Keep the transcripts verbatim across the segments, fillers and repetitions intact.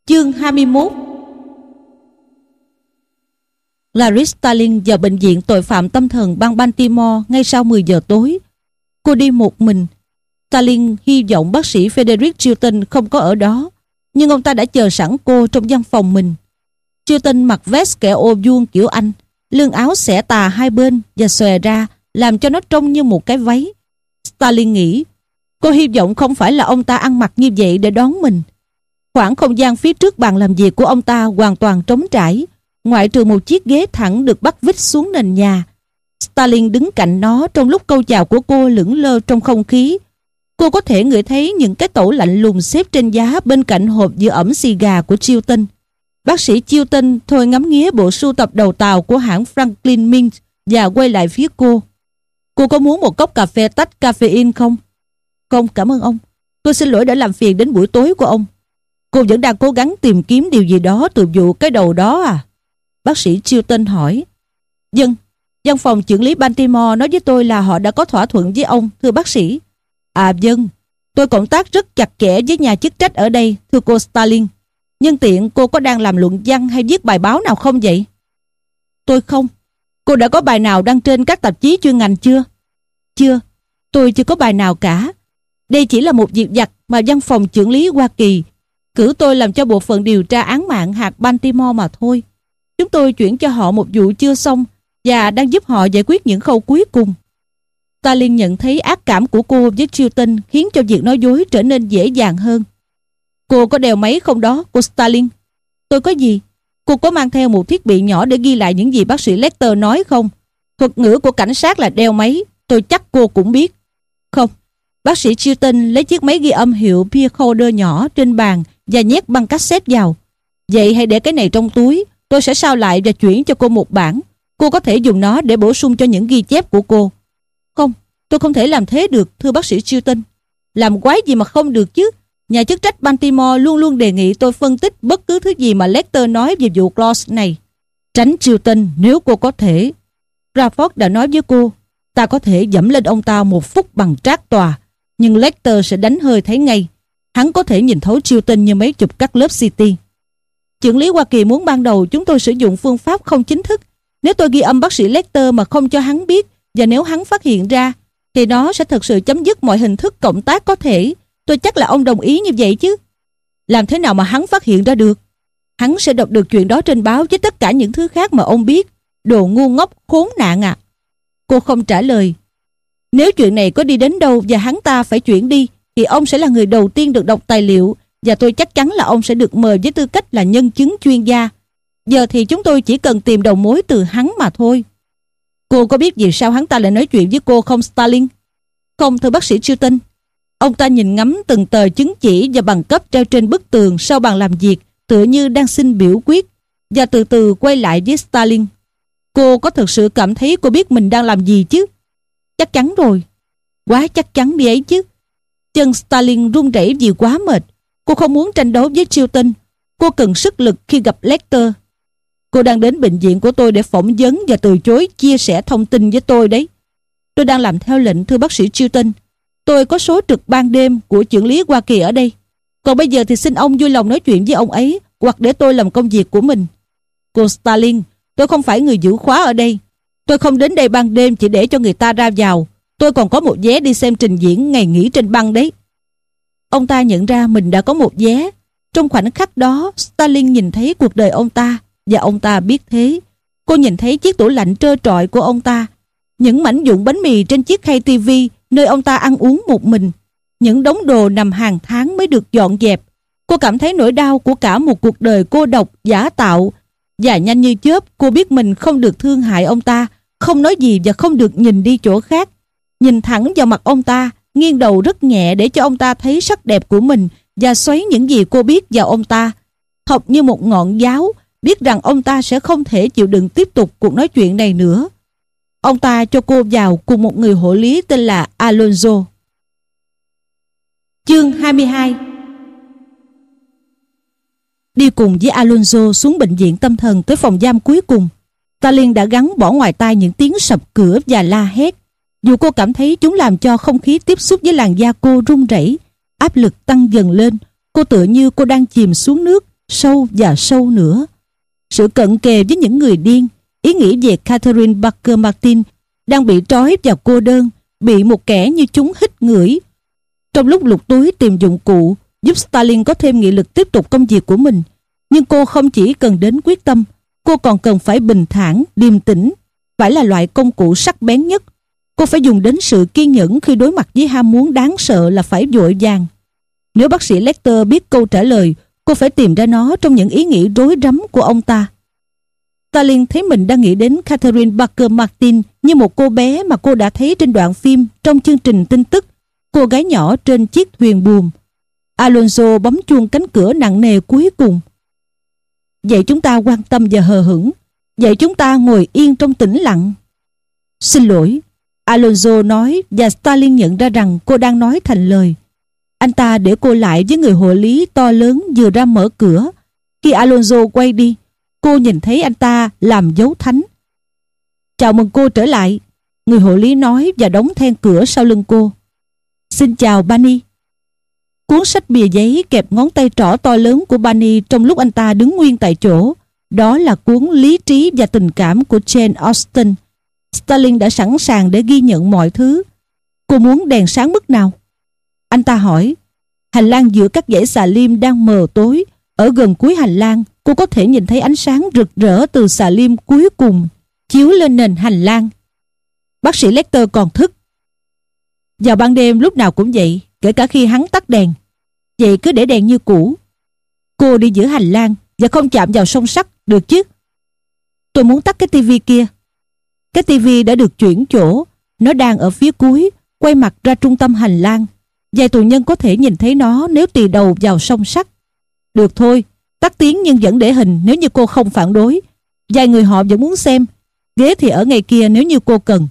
Chương hai mươi mốt. Clarice Starling vào bệnh viện tội phạm tâm thần bang Baltimore ngay sau mười giờ tối. Cô đi một mình. Starling hy vọng bác sĩ Frederick Chilton không có ở đó, nhưng ông ta đã chờ sẵn cô trong văn phòng mình. Chilton mặc vest kẻ ô vuông kiểu Anh, lưng áo xẻ tà hai bên và xòe ra, làm cho nó trông như một cái váy. Starling nghĩ, cô hy vọng không phải là ông ta ăn mặc như vậy để đón mình. Khoảng không gian phía trước bàn làm việc của ông ta hoàn toàn trống trải, ngoại trừ một chiếc ghế thẳng được bắt vít xuống nền nhà. Starling đứng cạnh nó trong lúc câu chào của cô lững lơ trong không khí. Cô có thể ngửi thấy những cái tẩu lạnh lùng xếp trên giá bên cạnh hộp giữ ẩm xì gà của Chilton. Bác sĩ Chilton thôi ngắm nghía bộ sưu tập đầu tàu của hãng Franklin Mint và quay lại phía cô. Cô có muốn một cốc cà phê tách caffeine không? Không, cảm ơn ông. Tôi xin lỗi đã làm phiền đến buổi tối của ông. Cô vẫn đang cố gắng tìm kiếm điều gì đó từ vụ cái đầu đó à? Bác sĩ Chilton hỏi. Vâng, văn phòng chưởng lý Baltimore nói với tôi là họ đã có thỏa thuận với ông, thưa bác sĩ. À vâng, tôi cộng tác rất chặt chẽ với nhà chức trách ở đây, thưa cô Starling. Nhân tiện cô có đang làm luận văn hay viết bài báo nào không vậy? Tôi không. Cô đã có bài nào đăng trên các tạp chí chuyên ngành chưa? Chưa, tôi chưa có bài nào cả. Đây chỉ là một việc vặt mà văn phòng chưởng lý Hoa Kỳ cử tôi làm cho bộ phận điều tra án mạng hạt Baltimore mà thôi. Chúng tôi chuyển cho họ một vụ chưa xong và đang giúp họ giải quyết những khâu cuối cùng. Starling nhận thấy ác cảm của cô với Chilton khiến cho việc nói dối trở nên dễ dàng hơn. Cô có đeo máy không đó, cô Starling? Tôi có gì? Cô có mang theo một thiết bị nhỏ để ghi lại những gì bác sĩ Lecter nói không? Thuật ngữ của cảnh sát là đeo máy, tôi chắc cô cũng biết. Không. Bác sĩ Chilton lấy chiếc máy ghi âm hiệu Pearcoder nhỏ trên bàn và nhét băng cassette vào. Vậy hãy để cái này trong túi, tôi sẽ sao lại và chuyển cho cô một bản. Cô có thể dùng nó để bổ sung cho những ghi chép của cô. Không, tôi không thể làm thế được, thưa bác sĩ Chilton. Làm quái gì mà không được chứ? Nhà chức trách Baltimore luôn luôn đề nghị tôi phân tích bất cứ thứ gì mà Lecter nói về vụ Claus này. Tránh Chilton nếu cô có thể. Crawford đã nói với cô, ta có thể dẫm lên ông ta một phút bằng trác tòa, nhưng Lecter sẽ đánh hơi thấy ngay. Hắn có thể nhìn thấu Chilton như mấy chục các lớp xê tê. Chưởng lý Hoa Kỳ muốn ban đầu chúng tôi sử dụng phương pháp không chính thức. Nếu tôi ghi âm bác sĩ Lecter mà không cho hắn biết, và nếu hắn phát hiện ra, thì nó sẽ thực sự chấm dứt mọi hình thức cộng tác có thể. Tôi chắc là ông đồng ý như vậy chứ. Làm thế nào mà hắn phát hiện ra được? Hắn sẽ đọc được chuyện đó trên báo với tất cả những thứ khác mà ông biết. Đồ ngu ngốc khốn nạn à. Cô không trả lời. Nếu chuyện này có đi đến đâu và hắn ta phải chuyển đi, thì ông sẽ là người đầu tiên được đọc tài liệu, và tôi chắc chắn là ông sẽ được mời với tư cách là nhân chứng chuyên gia. Giờ thì chúng tôi chỉ cần tìm đầu mối từ hắn mà thôi. Cô có biết vì sao hắn ta lại nói chuyện với cô không, Starling? Không, thưa bác sĩ Chilton. Ông ta nhìn ngắm từng tờ chứng chỉ và bằng cấp treo trên bức tường sau bàn làm việc, tựa như đang xin biểu quyết, và từ từ quay lại với Starling. Cô có thực sự cảm thấy cô biết mình đang làm gì chứ? Chắc chắn rồi. Quá chắc chắn đi ấy chứ. Chân Starling run rẩy vì quá mệt. Cô không muốn tranh đấu với Chilton. Cô cần sức lực khi gặp Lecter. Cô đang đến bệnh viện của tôi để phỏng vấn và từ chối chia sẻ thông tin với tôi đấy. Tôi đang làm theo lệnh, thưa bác sĩ Chilton. Tôi có số trực ban đêm của chưởng lý Hoa Kỳ ở đây. Còn bây giờ thì xin ông vui lòng nói chuyện với ông ấy, hoặc để tôi làm công việc của mình. Cô Starling, tôi không phải người giữ khóa ở đây. Tôi không đến đây ban đêm chỉ để cho người ta ra vào. Tôi còn có một vé đi xem trình diễn ngày nghỉ trên băng đấy. Ông ta nhận ra mình đã có một vé. Trong khoảnh khắc đó, Starling nhìn thấy cuộc đời ông ta, và ông ta biết thế. Cô nhìn thấy chiếc tủ lạnh trơ trọi của ông ta, những mảnh vụn bánh mì trên chiếc khay tivi nơi ông ta ăn uống một mình, những đống đồ nằm hàng tháng mới được dọn dẹp. Cô cảm thấy nỗi đau của cả một cuộc đời cô độc, giả tạo, và nhanh như chớp cô biết mình không được thương hại ông ta, không nói gì và không được nhìn đi chỗ khác. Nhìn thẳng vào mặt ông ta, nghiêng đầu rất nhẹ để cho ông ta thấy sắc đẹp của mình và xoáy những gì cô biết vào ông ta, học như một ngọn giáo, biết rằng ông ta sẽ không thể chịu đựng tiếp tục cuộc nói chuyện này nữa. Ông ta cho cô vào cùng một người hộ lý tên là Alonzo. Chương hai mươi hai. Đi cùng với Alonzo xuống bệnh viện tâm thần tới phòng giam cuối cùng, Starling đã gắn bỏ ngoài tai những tiếng sập cửa và la hét. Dù cô cảm thấy chúng làm cho không khí tiếp xúc với làn da cô run rẩy, áp lực tăng dần lên. Cô tựa như cô đang chìm xuống nước, sâu và sâu nữa. Sự cận kề với những người điên, ý nghĩ về Catherine Parker Martin đang bị trói và cô đơn, bị một kẻ như chúng hít ngửi. Trong lúc lục túi tìm dụng cụ giúp Stalin có thêm nghị lực tiếp tục công việc của mình, nhưng cô không chỉ cần đến quyết tâm, cô còn cần phải bình thản, điềm tĩnh, phải là loại công cụ sắc bén nhất. Cô phải dùng đến sự kiên nhẫn khi đối mặt với ham muốn đáng sợ là phải vội vàng. Nếu bác sĩ Lecter biết câu trả lời, cô phải tìm ra nó trong những ý nghĩ rối rắm của ông ta. Stalin thấy mình đang nghĩ đến Catherine Parker Martin như một cô bé mà cô đã thấy trên đoạn phim trong chương trình tin tức, cô gái nhỏ trên chiếc thuyền buồm. Alonso bấm chuông cánh cửa nặng nề cuối cùng. Vậy chúng ta quan tâm và hờ hững. Vậy chúng ta ngồi yên trong tĩnh lặng. Xin lỗi, Alonso nói, và Stalin nhận ra rằng cô đang nói thành lời. Anh ta để cô lại với người hộ lý to lớn vừa ra mở cửa. Khi Alonso quay đi, cô nhìn thấy anh ta làm dấu thánh. Chào mừng cô trở lại, người hộ lý nói và đóng then cửa sau lưng cô. Xin chào Bunny. Cuốn sách bìa giấy kẹp ngón tay trỏ to lớn của Bunny trong lúc anh ta đứng nguyên tại chỗ. Đó là cuốn Lý trí và tình cảm của Jane Austen. Stalin đã sẵn sàng để ghi nhận mọi thứ. Cô muốn đèn sáng mức nào? Anh ta hỏi. Hành lang giữa các dãy xà lim đang mờ tối. Ở gần cuối hành lang, cô có thể nhìn thấy ánh sáng rực rỡ từ xà lim cuối cùng chiếu lên nền hành lang. Bác sĩ Lecter còn thức. Vào ban đêm lúc nào cũng vậy, kể cả khi hắn tắt đèn. Vậy cứ để đèn như cũ. Cô đi giữa hành lang và không chạm vào song sắt, được chứ? Tôi muốn tắt cái tivi kia. Cái tivi đã được chuyển chỗ. Nó đang ở phía cuối, quay mặt ra trung tâm hành lang. Vài tù nhân có thể nhìn thấy nó nếu tì đầu vào song sắt. Được thôi, tắt tiếng nhưng vẫn để hình nếu như cô không phản đối. Vài người họ vẫn muốn xem. Ghế thì ở ngay kia nếu như cô cần.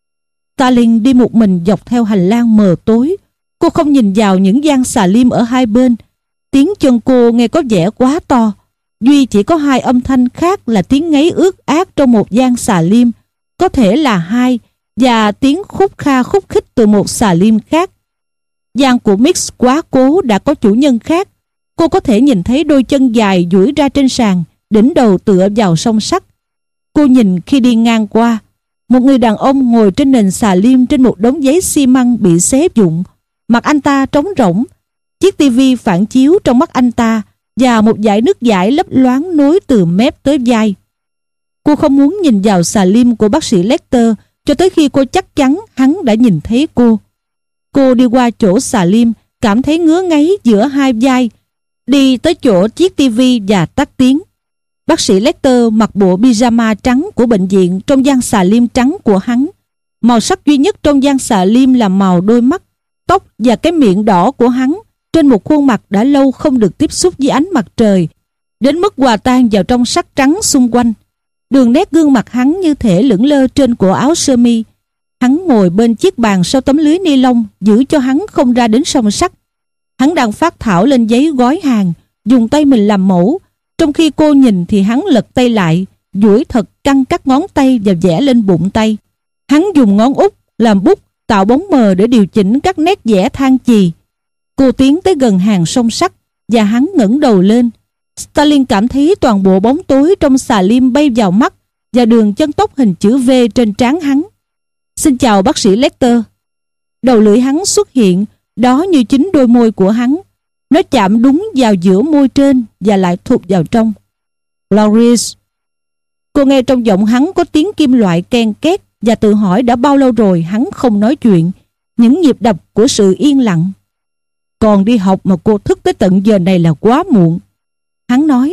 Stalin đi một mình dọc theo hành lang mờ tối. Cô không nhìn vào những gian xà lim ở hai bên. Tiếng chân cô nghe có vẻ quá to. Duy chỉ có hai âm thanh khác là tiếng ngáy ướt át trong một gian xà lim, có thể là hai, và tiếng khúc kha khúc khích từ một xà lim khác. Gian của Mix quá cố đã có chủ nhân khác. Cô có thể nhìn thấy đôi chân dài duỗi ra trên sàn, đỉnh đầu tựa vào song sắt. Cô nhìn khi đi ngang qua, một người đàn ông ngồi trên nền xà lim trên một đống giấy xi măng bị xé vụn. Mặt anh ta trống rỗng. Chiếc tivi phản chiếu trong mắt anh ta và một dải nước dãi lấp loáng nối từ mép tới vai. Cô không muốn nhìn vào xà lim của bác sĩ Lecter cho tới khi cô chắc chắn hắn đã nhìn thấy cô. Cô đi qua chỗ xà lim, cảm thấy ngứa ngáy giữa hai vai, đi tới chỗ chiếc tivi và tắt tiếng. Bác sĩ Lecter mặc bộ pyjama trắng của bệnh viện trong gian xà lim trắng của hắn. Màu sắc duy nhất trong gian xà lim là màu đôi mắt, tóc và cái miệng đỏ của hắn trên một khuôn mặt đã lâu không được tiếp xúc với ánh mặt trời, đến mức hòa tan vào trong sắc trắng xung quanh. Đường nét gương mặt hắn như thể lững lơ trên cổ áo sơ mi. Hắn ngồi bên chiếc bàn sau tấm lưới ni lông giữ cho hắn không ra đến song sắt. Hắn đang phác thảo lên giấy gói hàng, dùng tay mình làm mẫu. Trong khi cô nhìn thì hắn lật tay lại, duỗi thật căng các ngón tay và vẽ lên bụng tay. Hắn dùng ngón út làm bút tạo bóng mờ để điều chỉnh các nét vẽ than chì. Cô tiến tới gần hàng song sắt và hắn ngẩng đầu lên. Stalin cảm thấy toàn bộ bóng tối trong xà lim bay vào mắt và đường chân tóc hình chữ V trên trán hắn. Xin chào bác sĩ Lecter. Đầu lưỡi hắn xuất hiện, đó như chính đôi môi của hắn. Nó chạm đúng vào giữa môi trên và lại thụt vào trong. Clarice. Cô nghe trong giọng hắn có tiếng kim loại ken két và tự hỏi đã bao lâu rồi hắn không nói chuyện. Những nhịp đập của sự yên lặng. Còn đi học mà cô thức tới tận giờ này là quá muộn. Hắn nói.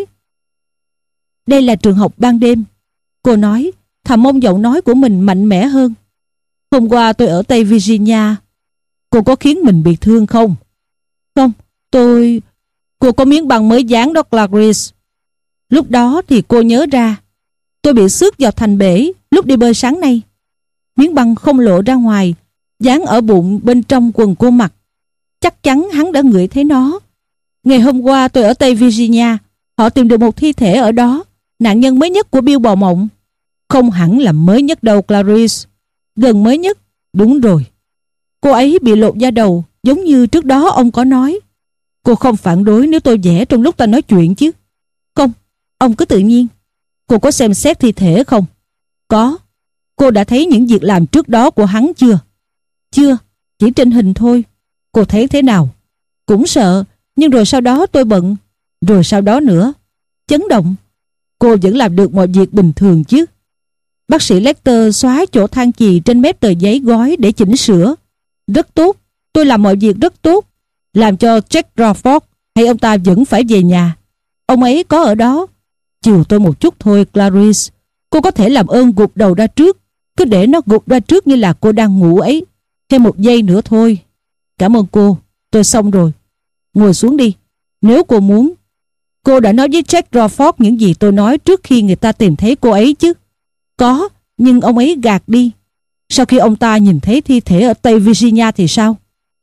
Đây là trường học ban đêm. Cô nói, thầm mong giọng nói của mình mạnh mẽ hơn. Hôm qua tôi ở Tây Virginia. Cô có khiến mình bị thương không? Không, tôi... Cô có miếng băng mới dán đó Clarice. Lúc đó thì cô nhớ ra. Tôi bị xước vào thành bể lúc đi bơi sáng nay. Miếng băng không lộ ra ngoài, dán ở bụng bên trong quần cô mặc. Chắc chắn hắn đã ngửi thấy nó. Ngày hôm qua tôi ở Tây Virginia. Họ tìm được một thi thể ở đó, nạn nhân mới nhất của Bill Bò Mộng. Không hẳn là mới nhất đâu Clarice. Gần mới nhất. Đúng rồi. Cô ấy bị lột da đầu, giống như trước đó ông có nói. Cô không phản đối nếu tôi vẽ trong lúc ta nói chuyện chứ? Ông cứ tự nhiên. Cô có xem xét thi thể không? Có. Cô đã thấy những việc làm trước đó của hắn chưa? Chưa, chỉ trên hình thôi. Cô thấy thế nào? Cũng sợ, nhưng rồi sau đó tôi bận. Rồi sau đó nữa? Chấn động. Cô vẫn làm được mọi việc bình thường chứ? Bác sĩ Lecter xóa chỗ than chì trên mép tờ giấy gói để chỉnh sửa. Rất tốt, tôi làm mọi việc rất tốt. Làm cho Jack Crawford hay ông ta vẫn phải về nhà? Ông ấy có ở đó. Chiều tôi một chút thôi, Clarice. Cô có thể làm ơn gục đầu ra trước. Cứ để nó gục ra trước như là cô đang ngủ ấy. Thêm một giây nữa thôi. Cảm ơn cô, tôi xong rồi. Ngồi xuống đi, nếu cô muốn. Cô đã nói với Jack Crawford những gì tôi nói trước khi người ta tìm thấy cô ấy chứ? Có, nhưng ông ấy gạt đi. Sau khi ông ta nhìn thấy thi thể ở Tây Virginia thì sao?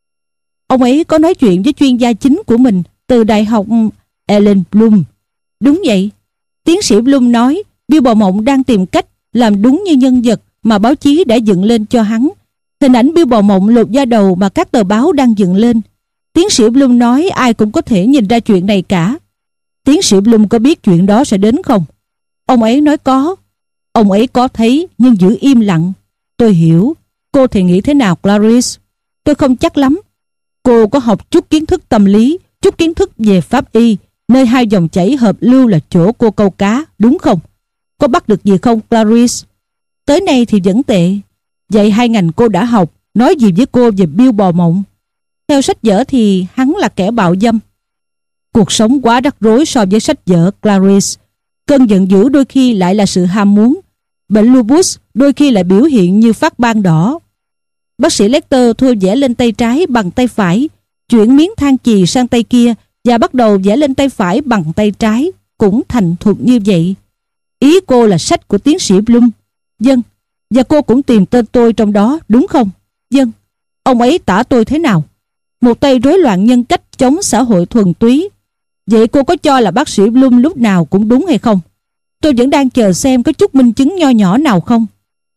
Ông ấy có nói chuyện với chuyên gia chính của mình từ Đại học Ellen Bloom. Đúng vậy. Tiến sĩ Bloom nói Bill Bò Mộng đang tìm cách làm đúng như nhân vật mà báo chí đã dựng lên cho hắn. Hình ảnh Bill Bò Mộng lột da đầu mà các tờ báo đang dựng lên. Tiến sĩ Bloom nói ai cũng có thể nhìn ra chuyện này cả. Tiến sĩ Bloom có biết chuyện đó sẽ đến không? Ông ấy nói có. Ông ấy có thấy nhưng giữ im lặng. Tôi hiểu. Cô thì nghĩ thế nào, Clarice? Tôi không chắc lắm. Cô có học chút kiến thức tâm lý, chút kiến thức về pháp y, nơi hai dòng chảy hợp lưu là chỗ cô câu cá, đúng không? Có bắt được gì không, Clarice? Tới nay thì vẫn tệ. Vậy hai ngành cô đã học, nói gì với cô về Bill Bò Mộng? Theo sách vở thì hắn là kẻ bạo dâm. Cuộc sống quá rắc rối so với sách vở, Clarice. Cơn giận dữ đôi khi lại là sự ham muốn. Bệnh lupus đôi khi lại biểu hiện như phát ban đỏ. Bác sĩ Lecter thua vẽ lên tay trái bằng tay phải, chuyển miếng than chì sang tay kia và bắt đầu vẽ lên tay phải bằng tay trái, cũng thành thục như vậy. Ý cô là sách của tiến sĩ Bloom. Vâng. Và cô cũng tìm tên tôi trong đó, đúng không? Vâng. Ông ấy tả tôi thế nào? Một tay rối loạn nhân cách chống xã hội thuần túy. Vậy cô có cho là bác sĩ Bloom lúc nào cũng đúng hay không? Tôi vẫn đang chờ xem có chút minh chứng nho nhỏ nào không.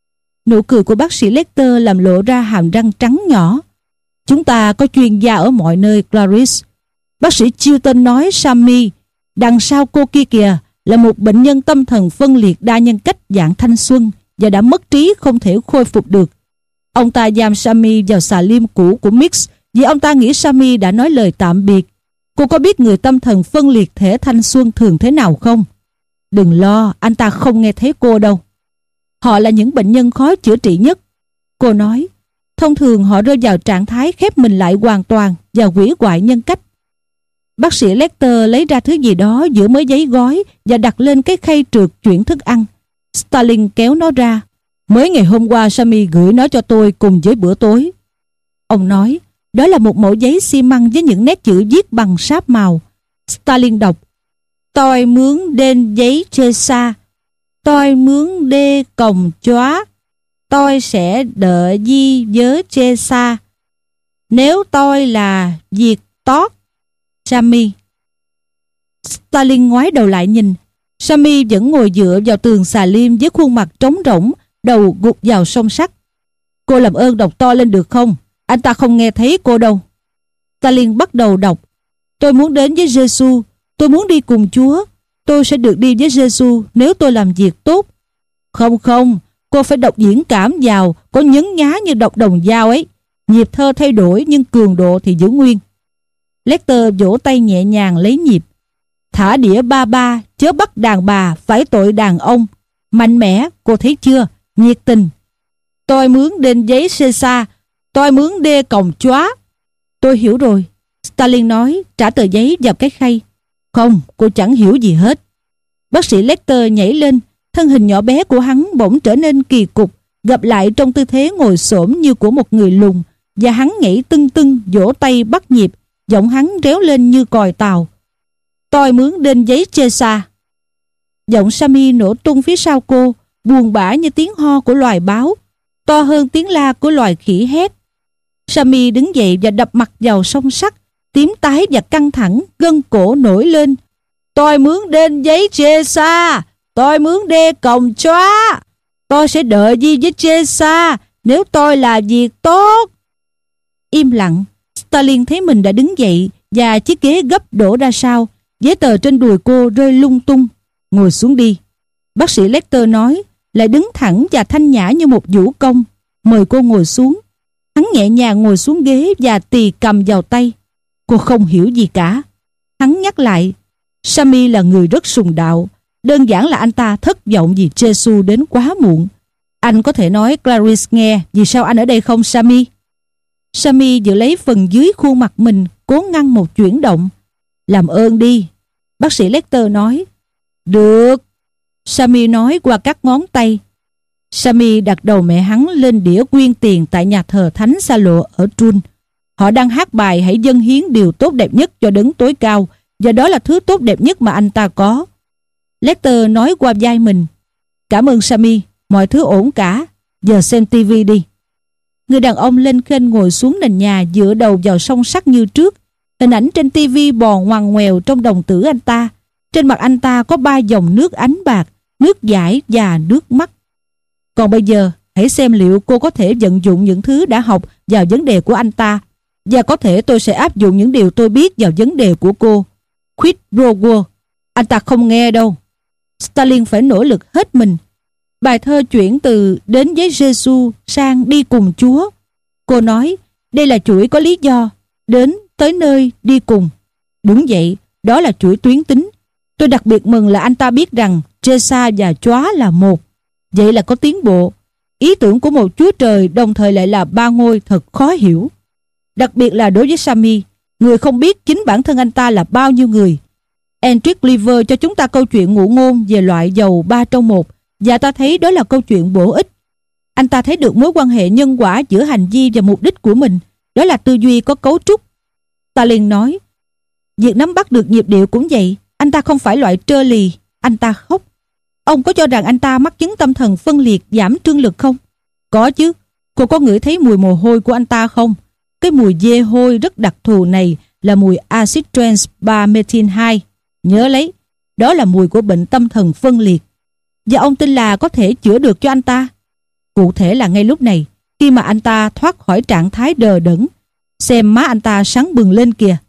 Nụ cười của bác sĩ Lecter làm lộ ra hàm răng trắng nhỏ. Chúng ta có chuyên gia ở mọi nơi, Clarice. Bác sĩ Chilton nói Sammy, đằng sau cô kia kìa, là một bệnh nhân tâm thần phân liệt đa nhân cách dạng thanh xuân và đã mất trí không thể khôi phục được. Ông ta giam Sammy vào xà lim cũ của Mix vì ông ta nghĩ Sammy đã nói lời tạm biệt. Cô có biết người tâm thần phân liệt thể thanh xuân thường thế nào không? Đừng lo, anh ta không nghe thấy cô đâu. Họ là những bệnh nhân khó chữa trị nhất. Cô nói, thông thường họ rơi vào trạng thái khép mình lại hoàn toàn và hủy hoại nhân cách. Bác sĩ Lecter lấy ra thứ gì đó giữa mớ giấy gói và đặt lên cái khay trượt chuyển thức ăn. Stalin kéo nó ra. Mới ngày hôm qua Sammy gửi nó cho tôi cùng với bữa tối. Ông nói, đó là một mẩu giấy xi măng với những nét chữ viết bằng sáp màu. Stalin đọc, tôi mướn đên giấy chê xa, tôi mướn đê còng chóa, tôi sẽ đợi di vớ chê xa. Nếu tôi là Việt Tốt, Sammy. Stalin ngoái đầu lại nhìn. Sammy vẫn ngồi dựa vào tường xà lim với khuôn mặt trống rỗng, đầu gục vào song sắt. Cô làm ơn đọc to lên được không? Anh ta không nghe thấy cô đâu. Stalin bắt đầu đọc. Tôi muốn đến với Giêsu, tôi muốn đi cùng Chúa. Tôi sẽ được đi với Giêsu nếu tôi làm việc tốt. Không không, cô phải đọc diễn cảm vào, có nhấn nhá như đọc đồng dao ấy. Nhịp thơ thay đổi nhưng cường độ thì giữ nguyên. Lecter vỗ tay nhẹ nhàng lấy nhịp. Thả đĩa ba ba, chớ bắt đàn bà, phải tội đàn ông. Mạnh mẽ, cô thấy chưa? Nhiệt tình. Tôi mướn đên giấy xê xa, tôi mướn đê còng chóa. Tôi hiểu rồi, Stalin nói, trả tờ giấy vào cái khay. Không, cô chẳng hiểu gì hết. Bác sĩ Lecter nhảy lên, thân hình nhỏ bé của hắn bỗng trở nên kỳ cục, gặp lại trong tư thế ngồi xổm như của một người lùn, và hắn nhảy tưng tưng, vỗ tay bắt nhịp, giọng hắn réo lên như còi tàu. Tôi mướn đên giấy chê xa. Giọng Sammy nổ tung phía sau cô, buồn bã như tiếng ho của loài báo, to hơn tiếng la của loài khỉ hét. Sammy đứng dậy và đập mặt vào song sắt, tím tái và căng thẳng, gân cổ nổi lên. Tôi mướn đên giấy chê xa, tôi mướn đê còng chóa. Tôi sẽ đợi gì với chê xa nếu tôi là việc tốt. Im lặng. Stalin thấy mình đã đứng dậy và chiếc ghế gấp đổ ra sau. Giấy tờ trên đùi cô rơi lung tung. ngồi xuống đi. Bác sĩ Lecter nói, lại đứng thẳng và thanh nhã như một vũ công, mời cô ngồi xuống. Hắn nhẹ nhàng ngồi xuống ghế và tì cầm vào tay. Cô không hiểu gì cả. Hắn nhắc lại, Sammy là người rất sùng đạo. Đơn giản là anh ta thất vọng vì Giêsu đến quá muộn. Anh có thể nói Clarice nghe vì sao anh ở đây không, Sammy? Sammy giữ lấy phần dưới khuôn mặt mình, cố ngăn một chuyển động. Làm ơn đi, bác sĩ Lecter nói. Được, Sammy nói qua các ngón tay. Sammy đặt đầu mẹ hắn lên đĩa quyên tiền tại nhà thờ Thánh Sa Lộ ở Trun. Họ đang hát bài hãy dâng hiến điều tốt đẹp nhất cho đấng tối cao, và đó là thứ tốt đẹp nhất mà anh ta có. Lecter nói qua vai mình, cảm ơn Sammy, mọi thứ ổn cả, giờ xem tivi đi. Người đàn ông lên khênh ngồi xuống nền nhà, dựa đầu vào song sắt như trước. Hình ảnh trên tivi bò ngoằn ngoèo trong đồng tử anh ta. Trên mặt anh ta có ba dòng nước ánh bạc, nước dãi và nước mắt. Còn bây giờ, hãy xem liệu cô có thể vận dụng những thứ đã học vào vấn đề của anh ta. Và có thể tôi sẽ áp dụng những điều tôi biết vào vấn đề của cô. Quid pro quo. Anh ta không nghe đâu. Stalin phải nỗ lực hết mình. Bài thơ chuyển từ đến với Giêsu sang đi cùng Chúa. Cô nói, đây là chuỗi có lý do, đến tới nơi đi cùng. Đúng vậy, đó là chuỗi tuyến tính. Tôi đặc biệt mừng là anh ta biết rằng Giê-sa và Chóa là một. Vậy là có tiến bộ. Ý tưởng của một Chúa Trời đồng thời lại là ba ngôi thật khó hiểu. Đặc biệt là đối với Sammy, người không biết chính bản thân anh ta là bao nhiêu người. Hendrik Liver cho chúng ta câu chuyện ngụ ngôn về loại dầu ba trong một, và ta thấy đó là câu chuyện bổ ích. Anh ta thấy được mối quan hệ nhân quả giữa hành vi và mục đích của mình. Đó là tư duy có cấu trúc. Stalin nói, việc nắm bắt được nhịp điệu cũng vậy. Anh ta không phải loại trơ lì. Anh ta khóc. Ông có cho rằng anh ta mắc chứng tâm thần phân liệt, giảm trương lực không? Có chứ. Cô có ngửi thấy mùi mồ hôi của anh ta không? Cái mùi dê hôi rất đặc thù này là mùi axit trans ba methyl hai. Nhớ lấy, đó là mùi của bệnh tâm thần phân liệt. Và ông tin là có thể chữa được cho anh ta. Cụ thể là ngay lúc này, khi mà anh ta thoát khỏi trạng thái đờ đẫn. Xem má anh ta sáng bừng lên kìa.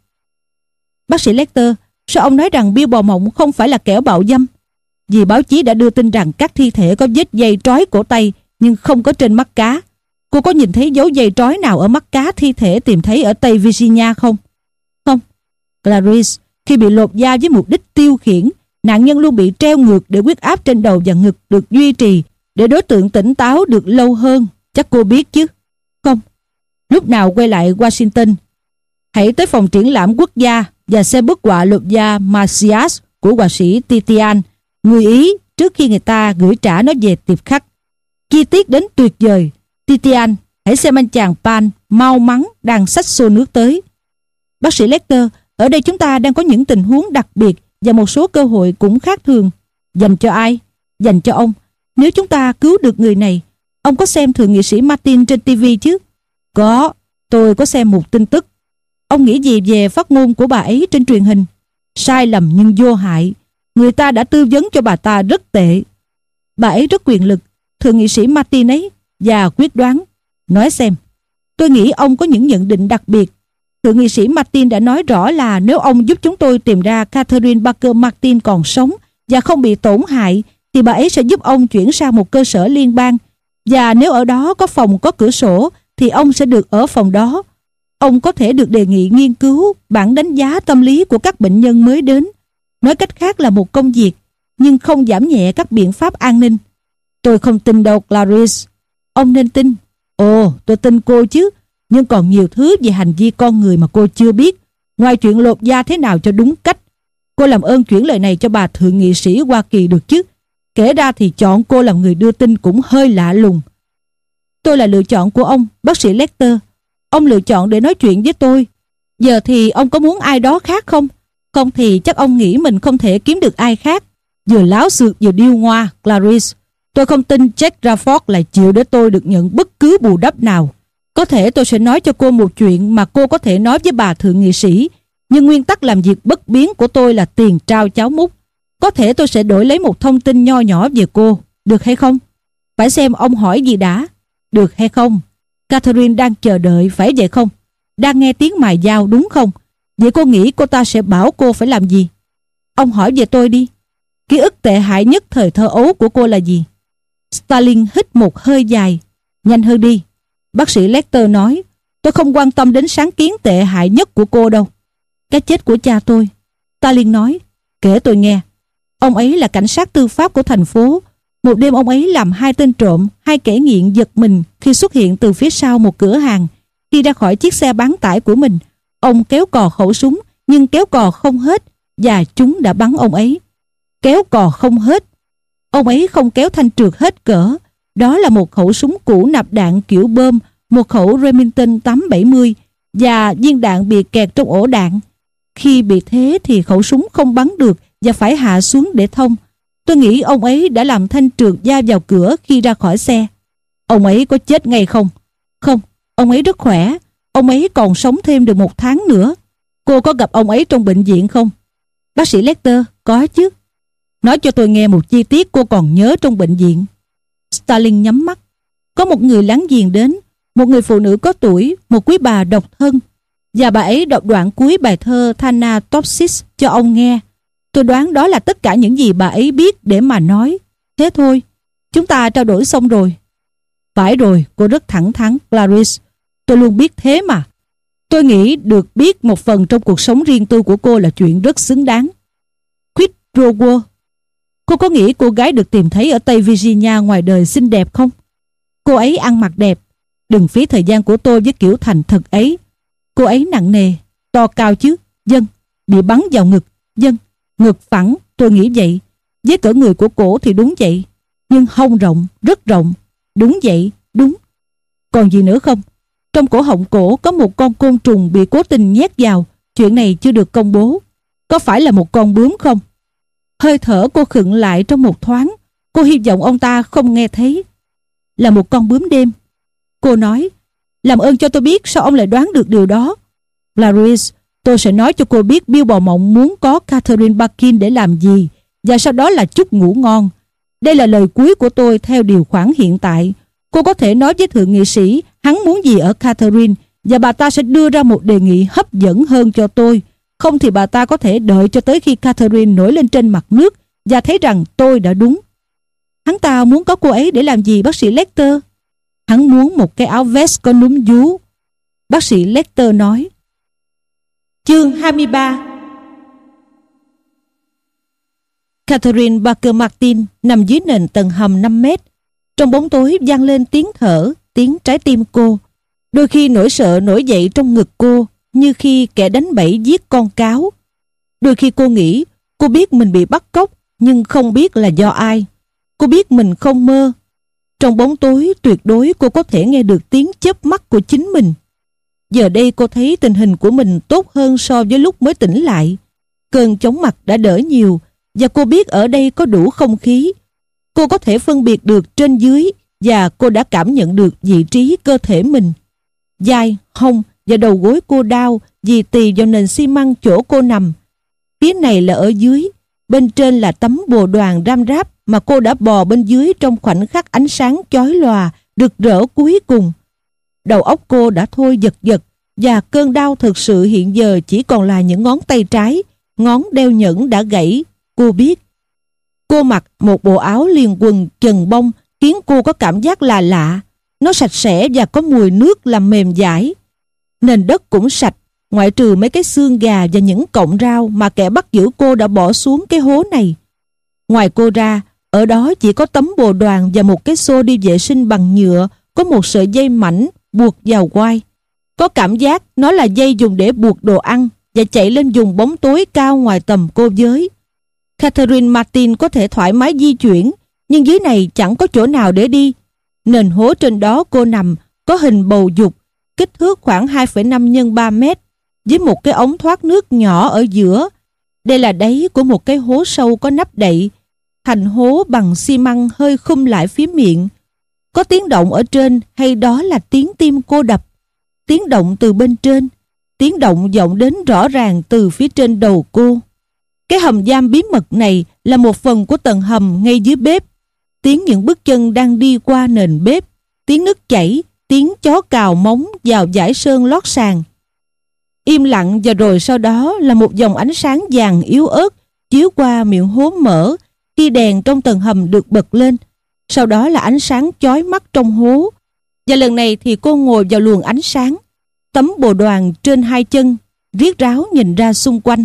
Bác sĩ Lecter, sao ông nói rằng Bill Bò Mộng không phải là kẻo bạo dâm? Vì báo chí đã đưa tin rằng các thi thể có vết dây trói cổ tay nhưng không có trên mắt cá. Cô có nhìn thấy dấu dây trói nào ở mắt cá thi thể tìm thấy ở Tây Virginia không? Không. Clarice, khi bị lột da với mục đích tiêu khiển, nạn nhân luôn bị treo ngược để huyết áp trên đầu và ngực được duy trì, để đối tượng tỉnh táo được lâu hơn. Chắc cô biết chứ? Không. Lúc nào quay lại Washington, hãy tới phòng triển lãm quốc gia và xem bức họa lột da Marsyas của họa sĩ Titian, người Ý, trước khi người ta gửi trả nó về tiệp khắc. Chi tiết đến tuyệt vời. Titian, hãy xem anh chàng Pan mau mắn đang xách xô nước tới. Bác sĩ Lecter, ở đây chúng ta đang có những tình huống đặc biệt và một số cơ hội cũng khác thường. Dành cho ai? Dành cho ông. Nếu chúng ta cứu được người này. Ông có xem thượng nghị sĩ Martin trên tivi chứ? Có, tôi có xem một tin tức. Ông nghĩ gì về phát ngôn của bà ấy trên truyền hình? Sai lầm nhưng vô hại. Người ta đã tư vấn cho bà ta rất tệ. Bà ấy rất quyền lực, thượng nghị sĩ Martin ấy, và quyết đoán. Nói xem. Tôi nghĩ ông có những nhận định đặc biệt. Thượng nghị sĩ Martin đã nói rõ là nếu ông giúp chúng tôi tìm ra Catherine Parker Martin còn sống và không bị tổn hại, thì bà ấy sẽ giúp ông chuyển sang một cơ sở liên bang. Và nếu ở đó có phòng có cửa sổ, thì ông sẽ được ở phòng đó. Ông có thể được đề nghị nghiên cứu bản đánh giá tâm lý của các bệnh nhân mới đến. Nói cách khác là một công việc, nhưng không giảm nhẹ các biện pháp an ninh. Tôi không tin đâu, Clarice. Ông nên tin. Ồ, tôi tin cô chứ. Nhưng còn nhiều thứ về hành vi con người mà cô chưa biết. Ngoài chuyện lột da thế nào cho đúng cách. Cô làm ơn chuyển lời này cho bà thượng nghị sĩ Hoa Kỳ được chứ. Kể ra thì chọn cô làm người đưa tin cũng hơi lạ lùng. Tôi là lựa chọn của ông, bác sĩ Lecter. Ông lựa chọn để nói chuyện với tôi. Giờ thì ông có muốn ai đó khác không? Không thì chắc ông nghĩ mình không thể kiếm được ai khác. Vừa láo xược vừa điêu ngoa, Clarice. Tôi không tin Jack Rafford lại chịu để tôi được nhận bất cứ bù đắp nào. Có thể tôi sẽ nói cho cô một chuyện mà cô có thể nói với bà thượng nghị sĩ. Nhưng nguyên tắc làm việc bất biến của tôi là tiền trao cháo múc. Có thể tôi sẽ đổi lấy một thông tin nho nhỏ về cô. Được hay không? Phải xem ông hỏi gì đã. Được hay không? Catherine đang chờ đợi, phải vậy không? Đang nghe tiếng mài dao đúng không? Vậy cô nghĩ cô ta sẽ bảo cô phải làm gì? Ông hỏi về tôi đi. Ký ức tệ hại nhất thời thơ ấu của cô là gì? Stalin hít một hơi dài. Nhanh hơn đi. Bác sĩ Lecter nói. Tôi không quan tâm đến sáng kiến tệ hại nhất của cô đâu. Cái chết của cha tôi. Stalin nói. Kể tôi nghe. Ông ấy là cảnh sát tư pháp của thành phố. Một đêm ông ấy làm hai tên trộm, hai kẻ nghiện giật mình khi xuất hiện từ phía sau một cửa hàng. Khi ra khỏi chiếc xe bán tải của mình, ông kéo cò khẩu súng, nhưng kéo cò không hết và chúng đã bắn ông ấy. Kéo cò không hết. Ông ấy không kéo thanh trượt hết cỡ. Đó là một khẩu súng cũ nạp đạn kiểu bơm, một khẩu Remington tám bảy mươi và viên đạn bị kẹt trong ổ đạn. Khi bị thế thì khẩu súng không bắn được và phải hạ xuống để thông. Tôi nghĩ ông ấy đã làm thanh trượt va vào cửa khi ra khỏi xe. Ông ấy có chết ngay không? Không, ông ấy rất khỏe. Ông ấy còn sống thêm được một tháng nữa. Cô có gặp ông ấy trong bệnh viện không? Bác sĩ Lecter, có chứ. Nói cho tôi nghe một chi tiết cô còn nhớ trong bệnh viện. Stalin nhắm mắt. Có một người láng giềng đến, một người phụ nữ có tuổi, một quý bà độc thân, và bà ấy đọc đoạn cuối bài thơ Thanatopsis cho ông nghe. Tôi đoán đó là tất cả những gì bà ấy biết để mà nói. Thế thôi, chúng ta trao đổi xong rồi. Phải rồi, cô rất thẳng thắn, Clarice. Tôi luôn biết thế mà. Tôi nghĩ được biết một phần trong cuộc sống riêng tư của cô là chuyện rất xứng đáng. Quýt Rower, cô có nghĩ cô gái được tìm thấy ở Tây Virginia ngoài đời xinh đẹp không? Cô ấy ăn mặc đẹp. Đừng phí thời gian của tôi với kiểu thành thật ấy. Cô ấy nặng nề, to cao chứ? Vâng. Bị bắn vào ngực? Vâng. Ngực phẳng, tôi nghĩ vậy. Với cỡ người của cổ thì đúng vậy. Nhưng hông rộng, rất rộng. Đúng vậy, đúng. Còn gì nữa không? Trong cổ họng cổ có một con côn trùng bị cố tình nhét vào. Chuyện này chưa được công bố. Có phải là một con bướm không? Hơi thở cô khựng lại trong một thoáng. Cô hy vọng ông ta không nghe thấy. Là một con bướm đêm. Cô nói, làm ơn cho tôi biết sao ông lại đoán được điều đó. Clarice, tôi sẽ nói cho cô biết Bill Bò Mộng muốn có Catherine Parkin để làm gì, và sau đó là chúc ngủ ngon. Đây là lời cuối của tôi theo điều khoản hiện tại. Cô có thể nói với thượng nghị sĩ hắn muốn gì ở Catherine, và bà ta sẽ đưa ra một đề nghị hấp dẫn hơn cho tôi. Không thì bà ta có thể đợi cho tới khi Catherine nổi lên trên mặt nước và thấy rằng tôi đã đúng. Hắn ta muốn có cô ấy để làm gì, bác sĩ Lecter? Hắn muốn một cái áo vest có núm vú. Bác sĩ Lecter nói. Chương hai mươi ba. Catherine Parker Martin nằm dưới nền tầng hầm năm mét. Trong bóng tối vang lên tiếng thở, tiếng trái tim cô. Đôi khi nỗi sợ nổi dậy trong ngực cô, như khi kẻ đánh bẫy giết con cáo. Đôi khi cô nghĩ cô biết mình bị bắt cóc, nhưng không biết là do ai. Cô biết mình không mơ. Trong bóng tối tuyệt đối cô có thể nghe được tiếng chớp mắt của chính mình. Giờ đây cô thấy tình hình của mình tốt hơn so với lúc mới tỉnh lại. Cơn chóng mặt đã đỡ nhiều, và cô biết ở đây có đủ không khí. Cô có thể phân biệt được trên dưới, và cô đã cảm nhận được vị trí cơ thể mình. Vai, hông và đầu gối cô đau vì tì vào nền xi măng chỗ cô nằm. Phía này là ở dưới, bên trên là tấm bồ đoàn ram ráp mà cô đã bò bên dưới trong khoảnh khắc ánh sáng chói lòa, rực rỡ cuối cùng. Đầu óc cô đã thôi giật giật, và cơn đau thực sự hiện giờ chỉ còn là những ngón tay trái, ngón đeo nhẫn đã gãy. Cô biết. Cô mặc một bộ áo liền quần chần bông khiến cô có cảm giác là lạ. Nó sạch sẽ và có mùi nước làm mềm dãi. Nền đất cũng sạch, ngoại trừ mấy cái xương gà và những cọng rau mà kẻ bắt giữ cô đã bỏ xuống cái hố này. Ngoài cô ra, ở đó chỉ có tấm bồ đoàn và một cái xô đi vệ sinh bằng nhựa, có một sợi dây mảnh buộc vào quai. Có cảm giác nó là dây dùng để buộc đồ ăn và chạy lên vùng bóng tối cao ngoài tầm cô giới. Catherine Martin có thể thoải mái di chuyển, nhưng dưới này chẳng có chỗ nào để đi. Nền hố trên đó cô nằm có hình bầu dục, kích thước khoảng hai phẩy năm nhân ba mét, với một cái ống thoát nước nhỏ ở giữa. Đây là đáy của một cái hố sâu có nắp đậy, thành hố bằng xi măng hơi khum lại phía miệng. Có tiếng động ở trên, hay đó là tiếng tim cô đập? Tiếng động từ bên trên, tiếng động vọng đến rõ ràng từ phía trên đầu cô. Cái hầm giam bí mật này là một phần của tầng hầm ngay dưới bếp. Tiếng những bước chân đang đi qua nền bếp, tiếng nước chảy, tiếng chó cào móng vào dải sơn lót sàn. Im lặng, và rồi sau đó là một dòng ánh sáng vàng yếu ớt chiếu qua miệng hố mở khi đèn trong tầng hầm được bật lên. Sau đó là ánh sáng chói mắt trong hố. Và lần này thì cô ngồi vào luồng ánh sáng, tấm bồ đoàn trên hai chân, riết ráo nhìn ra xung quanh.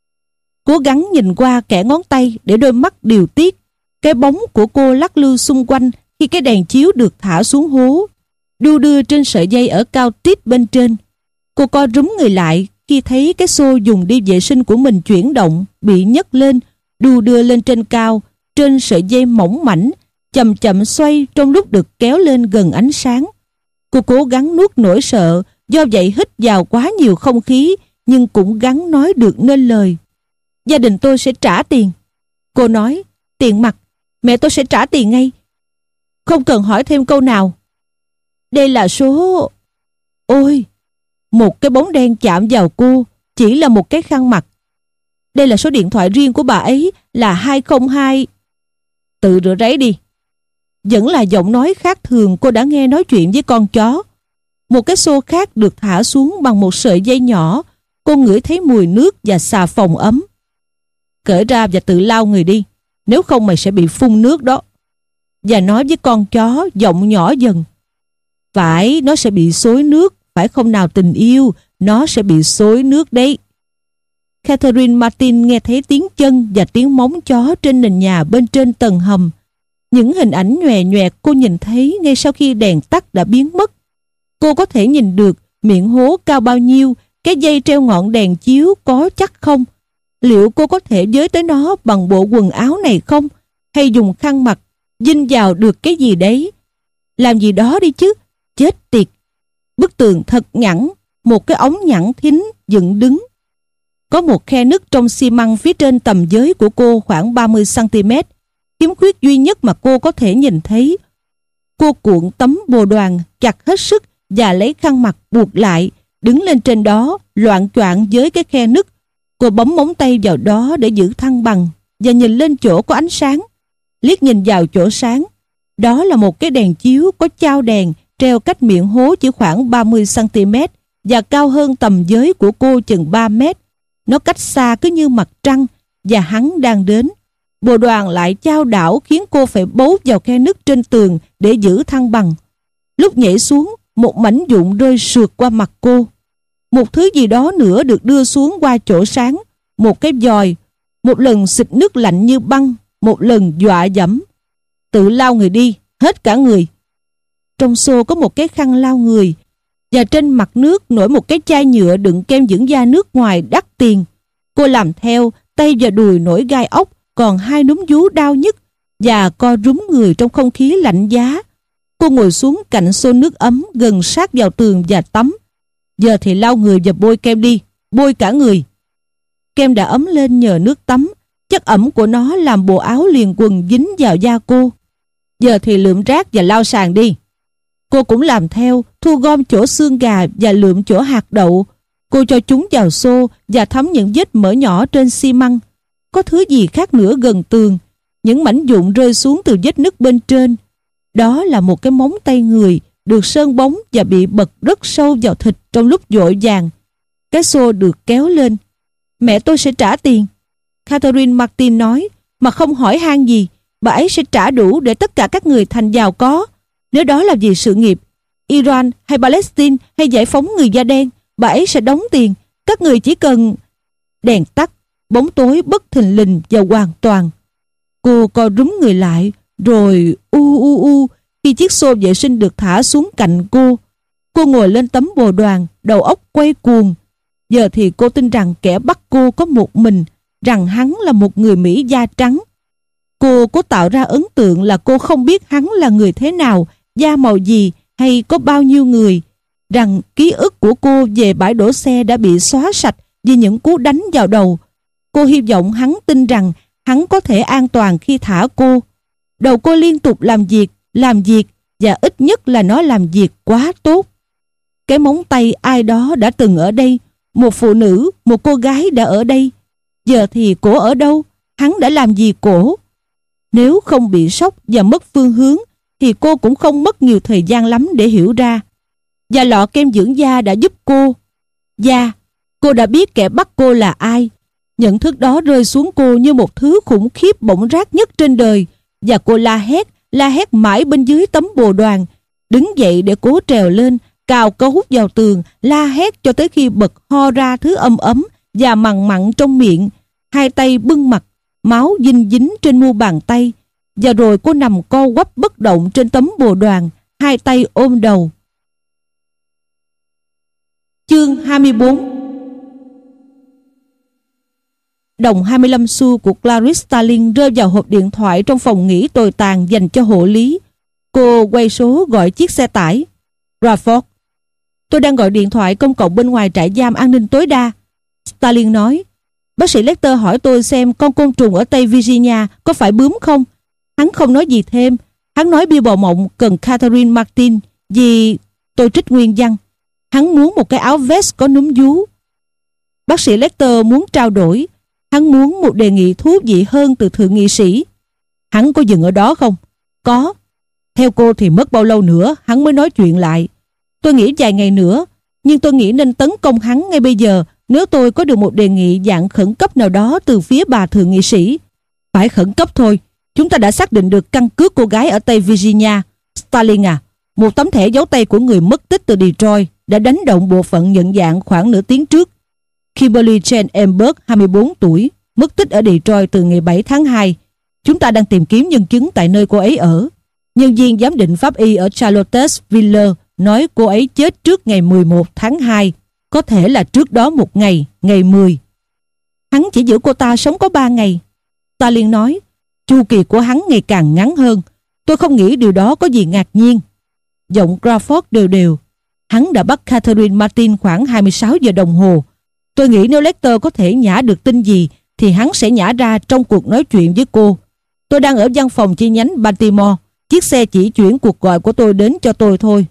Cố gắng nhìn qua kẽ ngón tay để đôi mắt điều tiết. Cái bóng của cô lắc lư xung quanh khi cái đèn chiếu được thả xuống hố, đu đưa trên sợi dây ở cao tít bên trên. Cô co rúm người lại khi thấy cái xô dùng đi vệ sinh của mình chuyển động, bị nhấc lên, đu đưa lên trên cao, trên sợi dây mỏng mảnh, chậm chậm xoay trong lúc được kéo lên gần ánh sáng. Cô cố gắng nuốt nỗi sợ, do vậy hít vào quá nhiều không khí, nhưng cũng gắng nói được nên lời. Gia đình tôi sẽ trả tiền. Cô nói, tiền mặt, mẹ tôi sẽ trả tiền ngay. Không cần hỏi thêm câu nào. Đây là số... Ôi, một cái bóng đen chạm vào cô, chỉ là một cái khăn mặt. Đây là số điện thoại riêng của bà ấy, là hai không hai. Tự rửa ráy đi. Vẫn là giọng nói khác thường cô đã nghe nói chuyện với con chó. Một cái xô khác được thả xuống bằng một sợi dây nhỏ. Cô ngửi thấy mùi nước và xà phòng ấm. Cởi ra và tự lau người đi, nếu không mày sẽ bị phun nước đó. Và nói với con chó giọng nhỏ dần. Phải, nó sẽ bị xối nước, phải không nào tình yêu, nó sẽ bị xối nước đấy. Catherine Martin nghe thấy tiếng chân và tiếng móng chó trên nền nhà bên trên tầng hầm. Những hình ảnh nhòe nhoẹt cô nhìn thấy ngay sau khi đèn tắt đã biến mất. Cô có thể nhìn được miệng hố cao bao nhiêu, cái dây treo ngọn đèn chiếu có chắc không? Liệu cô có thể với tới nó bằng bộ quần áo này không? Hay dùng khăn mặt dinh vào được cái gì đấy? Làm gì đó đi chứ, chết tiệt. Bức tường thật nhẵn, một cái ống nhẵn thính dựng đứng. Có một khe nứt trong xi măng phía trên tầm giới của cô khoảng ba mươi xăng ti mét, khiếm khuyết duy nhất mà cô có thể nhìn thấy. Cô cuộn tấm bồ đoàn chặt hết sức và lấy khăn mặt buộc lại, đứng lên trên đó, loạng choạng với cái khe nứt. Cô bấm móng tay vào đó để giữ thăng bằng và nhìn lên chỗ có ánh sáng. Liếc nhìn vào chỗ sáng, đó là một cái đèn chiếu có chao đèn treo cách miệng hố chỉ khoảng ba mươi xăng ti mét và cao hơn tầm giới của cô chừng ba mét. Nó cách xa cứ như mặt trăng và hắn đang đến. Bồ đoàn lại chao đảo khiến cô phải bấu vào khe nứt trên tường để giữ thăng bằng. Lúc nhảy xuống, một mảnh vụn rơi sượt qua mặt cô. Một thứ gì đó nữa được đưa xuống qua chỗ sáng. Một cái vòi, một lần xịt nước lạnh như băng, một lần dọa dẫm. Tự lau người đi, hết cả người. Trong xô có một cái khăn lau người, và trên mặt nước nổi một cái chai nhựa đựng kem dưỡng da nước ngoài đắt tiền. Cô làm theo, tay và đùi nổi gai ốc, còn hai núm vú đau nhức và co rúm người trong không khí lạnh giá. Cô ngồi xuống cạnh xô nước ấm gần sát vào tường và tắm. Giờ thì lau người và bôi kem đi, bôi cả người. Kem đã ấm lên nhờ nước tắm, chất ẩm của nó làm bộ áo liền quần dính vào da cô. Giờ thì lượm rác và lau sàn đi. Cô cũng làm theo, thu gom chỗ xương gà và lượm chỗ hạt đậu. Cô cho chúng vào xô và thấm những vết mỡ nhỏ trên xi măng. Có thứ gì khác nữa gần tường. Những mảnh vụn rơi xuống từ vết nứt bên trên. Đó là một cái móng tay người được sơn bóng và bị bật rất sâu vào thịt trong lúc vội vàng. Cái xô được kéo lên. Mẹ tôi sẽ trả tiền, Catherine Martin nói, mà không hỏi han gì. Bà ấy sẽ trả đủ để tất cả các người thành giàu có. Nếu đó là vì sự nghiệp Iran hay Palestine hay giải phóng người da đen, bà ấy sẽ đóng tiền. Các người chỉ cần... Đèn tắt, bóng tối bất thình lình và hoàn toàn. Cô co rúm người lại, rồi u u u khi chiếc xô vệ sinh được thả xuống cạnh cô. Cô ngồi lên tấm bồ đoàn, đầu óc quay cuồng. Giờ thì cô tin rằng kẻ bắt cô có một mình, rằng hắn là một người Mỹ da trắng. Cô cố tạo ra ấn tượng là cô không biết hắn là người thế nào, da màu gì hay có bao nhiêu người, rằng ký ức của cô về bãi đổ xe đã bị xóa sạch vì những cú đánh vào đầu. Cô hy vọng hắn tin rằng hắn có thể an toàn khi thả cô. Đầu cô liên tục làm việc, làm việc và ít nhất là nó làm việc quá tốt. Cái móng tay ai đó đã từng ở đây, một phụ nữ, một cô gái đã ở đây. Giờ thì cổ ở đâu? Hắn đã làm gì cổ? Nếu không bị sốc và mất phương hướng thì cô cũng không mất nhiều thời gian lắm để hiểu ra. Và lọ kem dưỡng da đã giúp cô. Da, cô đã biết kẻ bắt cô là ai. Nhận thức đó rơi xuống cô như một thứ khủng khiếp bỏng rát nhất trên đời, và cô la hét, la hét mãi bên dưới tấm bồ đoàn, đứng dậy để cố trèo lên, cào cấu vào tường, la hét cho tới khi bật ho ra thứ âm ấm và mằn mặn trong miệng, hai tay bưng mặt, máu dinh dính trên mu bàn tay, và rồi cô nằm co quắp bất động trên tấm bồ đoàn, hai tay ôm đầu. Chương hai mươi bốn. Đồng hai mươi lăm xu của Clarice Starling rơi vào hộp điện thoại trong phòng nghỉ tồi tàn dành cho hộ lý. Cô quay số gọi chiếc xe tải. Crawford: tôi đang gọi điện thoại công cộng bên ngoài trại giam an ninh tối đa. Starling nói: bác sĩ Lecter hỏi tôi xem con côn trùng ở Tây Virginia có phải bướm không. Hắn không nói gì thêm. Hắn nói Bill Bò Mộng cần Catherine Martin vì... Tôi trích nguyên văn. Hắn muốn một cái áo vest có núm vú. Bác sĩ Lecter muốn trao đổi. Hắn muốn một đề nghị thú vị hơn từ thượng nghị sĩ. Hắn có dừng ở đó không? Có. Theo cô thì mất bao lâu nữa hắn mới nói chuyện lại? Tôi nghĩ vài ngày nữa, nhưng tôi nghĩ nên tấn công hắn ngay bây giờ nếu tôi có được một đề nghị dạng khẩn cấp nào đó từ phía bà thượng nghị sĩ. Phải khẩn cấp thôi. Chúng ta đã xác định được căn cước cô gái ở Tây Virginia. Starling à, một tấm thẻ dấu tay của người mất tích từ Detroit đã đánh động bộ phận nhận dạng khoảng nửa tiếng trước. Kimberly Jane Emberg, hai mươi bốn tuổi, mất tích ở Detroit từ ngày bảy tháng hai. Chúng ta đang tìm kiếm nhân chứng tại nơi cô ấy ở. Nhân viên giám định pháp y ở Charlottesville nói cô ấy chết trước ngày mười một tháng hai, có thể là trước đó một ngày, ngày mười. Hắn chỉ giữ cô ta sống có ba ngày. Starling nói, chu kỳ của hắn ngày càng ngắn hơn. Tôi không nghĩ điều đó có gì ngạc nhiên. Giọng Crawford đều đều. Hắn đã bắt Catherine Martin khoảng hai mươi sáu giờ đồng hồ. Tôi nghĩ nếu Lecter có thể nhả được tin gì thì hắn sẽ nhả ra trong cuộc nói chuyện với cô. Tôi đang ở văn phòng chi nhánh Baltimore. Chiếc xe chỉ chuyển cuộc gọi của tôi đến cho tôi thôi.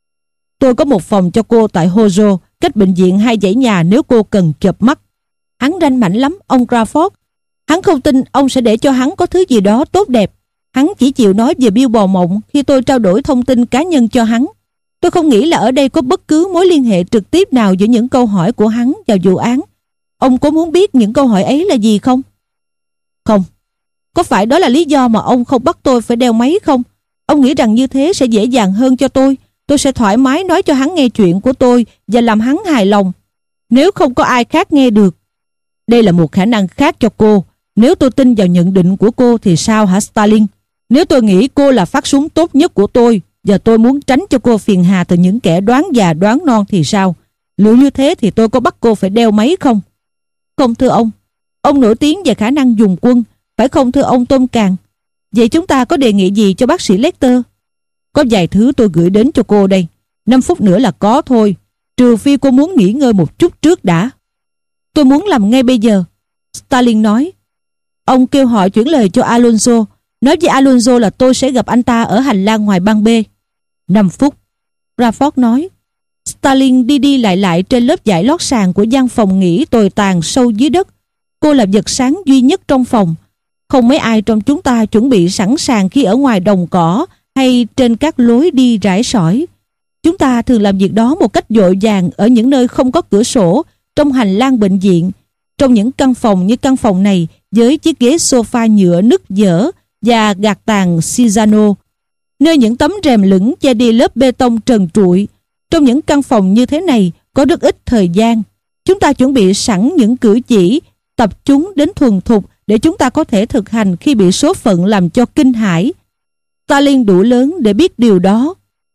Tôi có một phòng cho cô tại Hojo, cách bệnh viện hai dãy nhà nếu cô cần chợp mắt. Hắn ranh mãnh lắm, ông Crawford. Hắn không tin ông sẽ để cho hắn có thứ gì đó tốt đẹp. Hắn chỉ chịu nói về Bill Bò Mộng khi tôi trao đổi thông tin cá nhân cho hắn. Tôi không nghĩ là ở đây có bất cứ mối liên hệ trực tiếp nào giữa những câu hỏi của hắn và vụ án. Ông có muốn biết những câu hỏi ấy là gì không? Không. Có phải đó là lý do mà ông không bắt tôi phải đeo máy không? Ông nghĩ rằng như thế sẽ dễ dàng hơn cho tôi. Tôi sẽ thoải mái nói cho hắn nghe chuyện của tôi và làm hắn hài lòng. Nếu không có ai khác nghe được. Đây là một khả năng khác cho cô. Nếu tôi tin vào nhận định của cô thì sao hả Starling? Nếu tôi nghĩ cô là phát súng tốt nhất của tôi và tôi muốn tránh cho cô phiền hà từ những kẻ đoán già đoán non thì sao? Liệu như thế thì tôi có bắt cô phải đeo máy không? Không thưa ông. Ông nổi tiếng về khả năng dùng quân, phải không thưa ông Tom Càng? Vậy chúng ta có đề nghị gì cho bác sĩ Lecter? Có vài thứ tôi gửi đến cho cô đây. Năm phút nữa là có thôi. Trừ phi cô muốn nghỉ ngơi một chút trước đã. Tôi muốn làm ngay bây giờ. Starling nói. Ông kêu họ chuyển lời cho Alonso. Nói với Alonso là tôi sẽ gặp anh ta ở hành lang ngoài ban B. Năm phút. Crawford nói. Starling đi đi lại lại trên lớp vải lót sàn của gian phòng nghỉ tồi tàn sâu dưới đất. Cô là vật sáng duy nhất trong phòng. Không mấy ai trong chúng ta chuẩn bị sẵn sàng khi ở ngoài đồng cỏ hay trên các lối đi rải sỏi. Chúng ta thường làm việc đó một cách vội vàng ở những nơi không có cửa sổ, trong hành lang bệnh viện, trong những căn phòng như căn phòng này với chiếc ghế sofa nhựa nứt dở và gạt tàn Cizano, nơi những tấm rèm lửng che đi lớp bê tông trần trụi. Trong những căn phòng như thế này có rất ít thời gian. Chúng ta chuẩn bị sẵn những cử chỉ, tập chúng đến thuần thục để chúng ta có thể thực hành khi bị số phận làm cho kinh hãi. Starling đủ lớn để biết điều đó.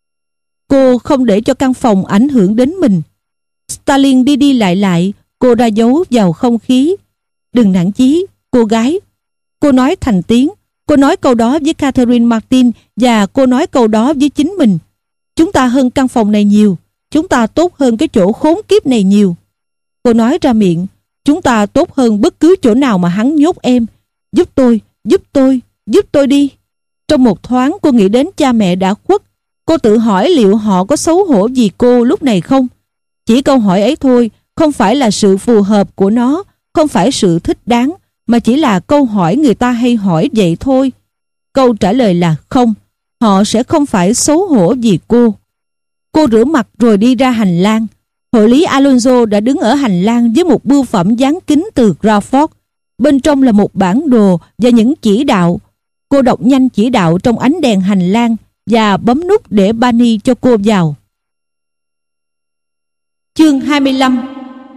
Cô không để cho căn phòng ảnh hưởng đến mình. Starling đi đi lại lại, cô ra dấu vào không khí. Đừng nản chí, cô gái. Cô nói thành tiếng. Cô nói câu đó với Catherine Martin và cô nói câu đó với chính mình. Chúng ta hơn căn phòng này nhiều. Chúng ta tốt hơn cái chỗ khốn kiếp này nhiều. Cô nói ra miệng. Chúng ta tốt hơn bất cứ chỗ nào mà hắn nhốt em. Giúp tôi, giúp tôi, giúp tôi đi. Trong một thoáng cô nghĩ đến cha mẹ đã khuất. Cô tự hỏi liệu họ có xấu hổ vì cô lúc này không? Chỉ câu hỏi ấy thôi, không phải là sự phù hợp của nó, không phải sự thích đáng, mà chỉ là câu hỏi người ta hay hỏi vậy thôi. Câu trả lời là không, họ sẽ không phải xấu hổ vì cô. Cô rửa mặt rồi đi ra hành lang. Hộ lý Alonso đã đứng ở hành lang với một bưu phẩm dán kính từ Crawford. Bên trong là một bản đồ và những chỉ đạo. Cô đọc nhanh chỉ đạo trong ánh đèn hành lang và bấm nút để Barney cho cô vào. Chương hai mươi lăm.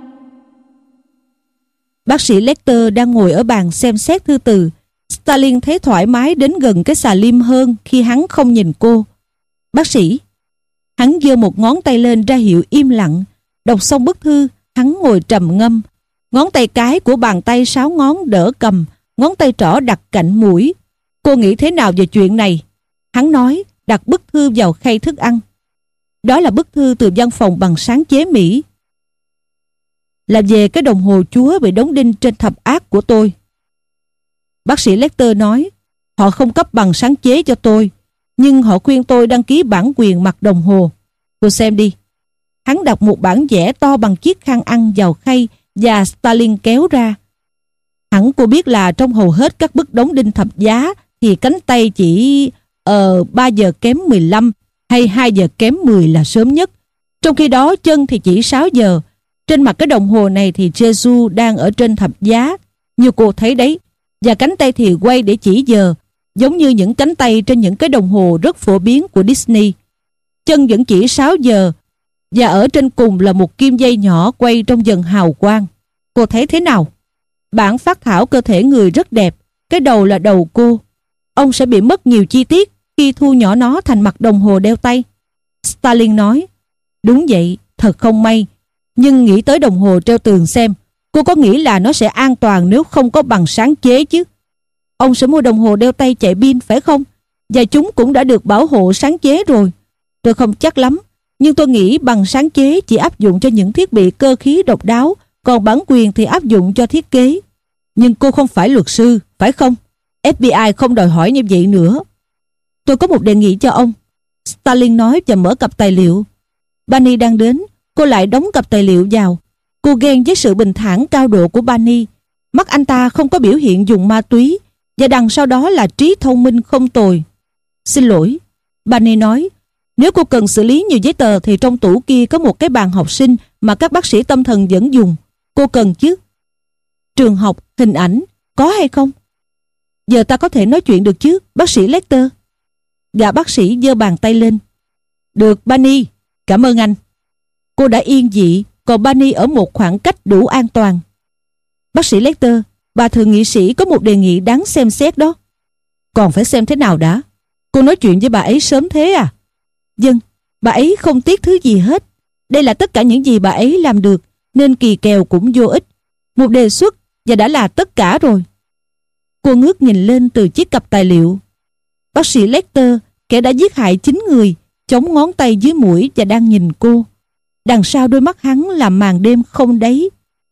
Bác sĩ Lecter đang ngồi ở bàn xem xét thư từ. Stalin thấy thoải mái đến gần cái xà lim hơn khi hắn không nhìn cô. Bác sĩ. Hắn giơ một ngón tay lên ra hiệu im lặng. Đọc xong bức thư, hắn ngồi trầm ngâm. Ngón tay cái của bàn tay sáu ngón đỡ cầm, ngón tay trỏ đặt cạnh mũi. Cô nghĩ thế nào về chuyện này? Hắn nói, đặt bức thư vào khay thức ăn. Đó là bức thư từ văn phòng bằng sáng chế Mỹ. Là về cái đồng hồ chúa bị đóng đinh trên thập ác của tôi. Bác sĩ Lecter nói, họ không cấp bằng sáng chế cho tôi, nhưng họ khuyên tôi đăng ký bản quyền mặt đồng hồ. Cô xem đi. Hắn đặt một bản vẽ to bằng chiếc khăn ăn vào khay và Stalin kéo ra. Hẳn cô biết là trong hầu hết các bức đóng đinh thập giá thì cánh tay chỉ uh, ba giờ kém mười lăm hay hai giờ kém mười là sớm nhất. Trong khi đó chân thì chỉ sáu giờ. Trên mặt cái đồng hồ này thì Jesus đang ở trên thập giá, như cô thấy đấy. Và cánh tay thì quay để chỉ giờ, giống như những cánh tay trên những cái đồng hồ rất phổ biến của Disney. Chân vẫn chỉ sáu giờ, và ở trên cùng là một kim dây nhỏ quay trong dần hào quang. Cô thấy thế nào? Bản phác thảo cơ thể người rất đẹp. Cái đầu là đầu cô. Ông sẽ bị mất nhiều chi tiết khi thu nhỏ nó thành mặt đồng hồ đeo tay. Stalin nói, đúng vậy, thật không may. Nhưng nghĩ tới đồng hồ treo tường xem, cô có nghĩ là nó sẽ an toàn nếu không có bằng sáng chế chứ? Ông sẽ mua đồng hồ đeo tay chạy pin phải không? Và chúng cũng đã được bảo hộ sáng chế rồi. Tôi không chắc lắm, nhưng tôi nghĩ bằng sáng chế chỉ áp dụng cho những thiết bị cơ khí độc đáo, còn bản quyền thì áp dụng cho thiết kế. Nhưng cô không phải luật sư, phải không? ép bê i không đòi hỏi như vậy nữa. Tôi có một đề nghị cho ông, Stalin nói và mở cặp tài liệu. Barney đang đến, cô lại đóng cặp tài liệu vào. Cô ghen với sự bình thản cao độ của Barney. Mắt anh ta không có biểu hiện dùng ma túy, và đằng sau đó là trí thông minh không tồi. Xin lỗi, Barney nói, nếu cô cần xử lý nhiều giấy tờ thì trong tủ kia có một cái bàn học sinh mà các bác sĩ tâm thần vẫn dùng. Cô cần chứ? Trường học, hình ảnh, có hay không? Giờ ta có thể nói chuyện được chứ, bác sĩ Lecter? Gã bác sĩ giơ bàn tay lên. Được, Barney, cảm ơn anh. Cô đã yên dị, còn Barney ở một khoảng cách đủ an toàn. Bác sĩ Lecter, bà thượng nghị sĩ có một đề nghị đáng xem xét đó. Còn phải xem thế nào đã? Cô nói chuyện với bà ấy sớm thế à? Vâng, bà ấy không tiếc thứ gì hết. Đây là tất cả những gì bà ấy làm được, nên kỳ kèo cũng vô ích. Một đề xuất và đã là tất cả rồi. Cô ngước nhìn lên từ chiếc cặp tài liệu. Bác sĩ Lecter, kẻ đã giết hại chín người, chống ngón tay dưới mũi và đang nhìn cô. Đằng sau đôi mắt hắn là màn đêm không đáy.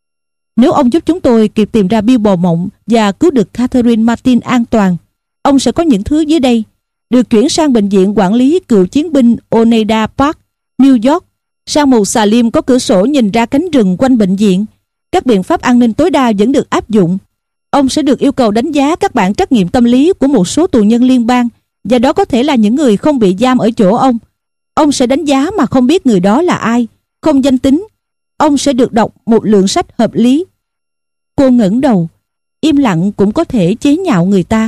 Nếu ông giúp chúng tôi kịp tìm ra Bill bò mộng và cứu được Catherine Martin an toàn, ông sẽ có những thứ dưới đây: được chuyển sang bệnh viện quản lý cựu chiến binh Oneida Park, New York, sang một xà lim có cửa sổ nhìn ra cánh rừng quanh bệnh viện. Các biện pháp an ninh tối đa vẫn được áp dụng. Ông sẽ được yêu cầu đánh giá các bản trắc nghiệm tâm lý của một số tù nhân liên bang, và đó có thể là những người không bị giam ở chỗ ông. Ông sẽ đánh giá mà không biết người đó là ai, không danh tính. Ông sẽ được đọc một lượng sách hợp lý. Cô ngẩng đầu. Im lặng cũng có thể chế nhạo người ta.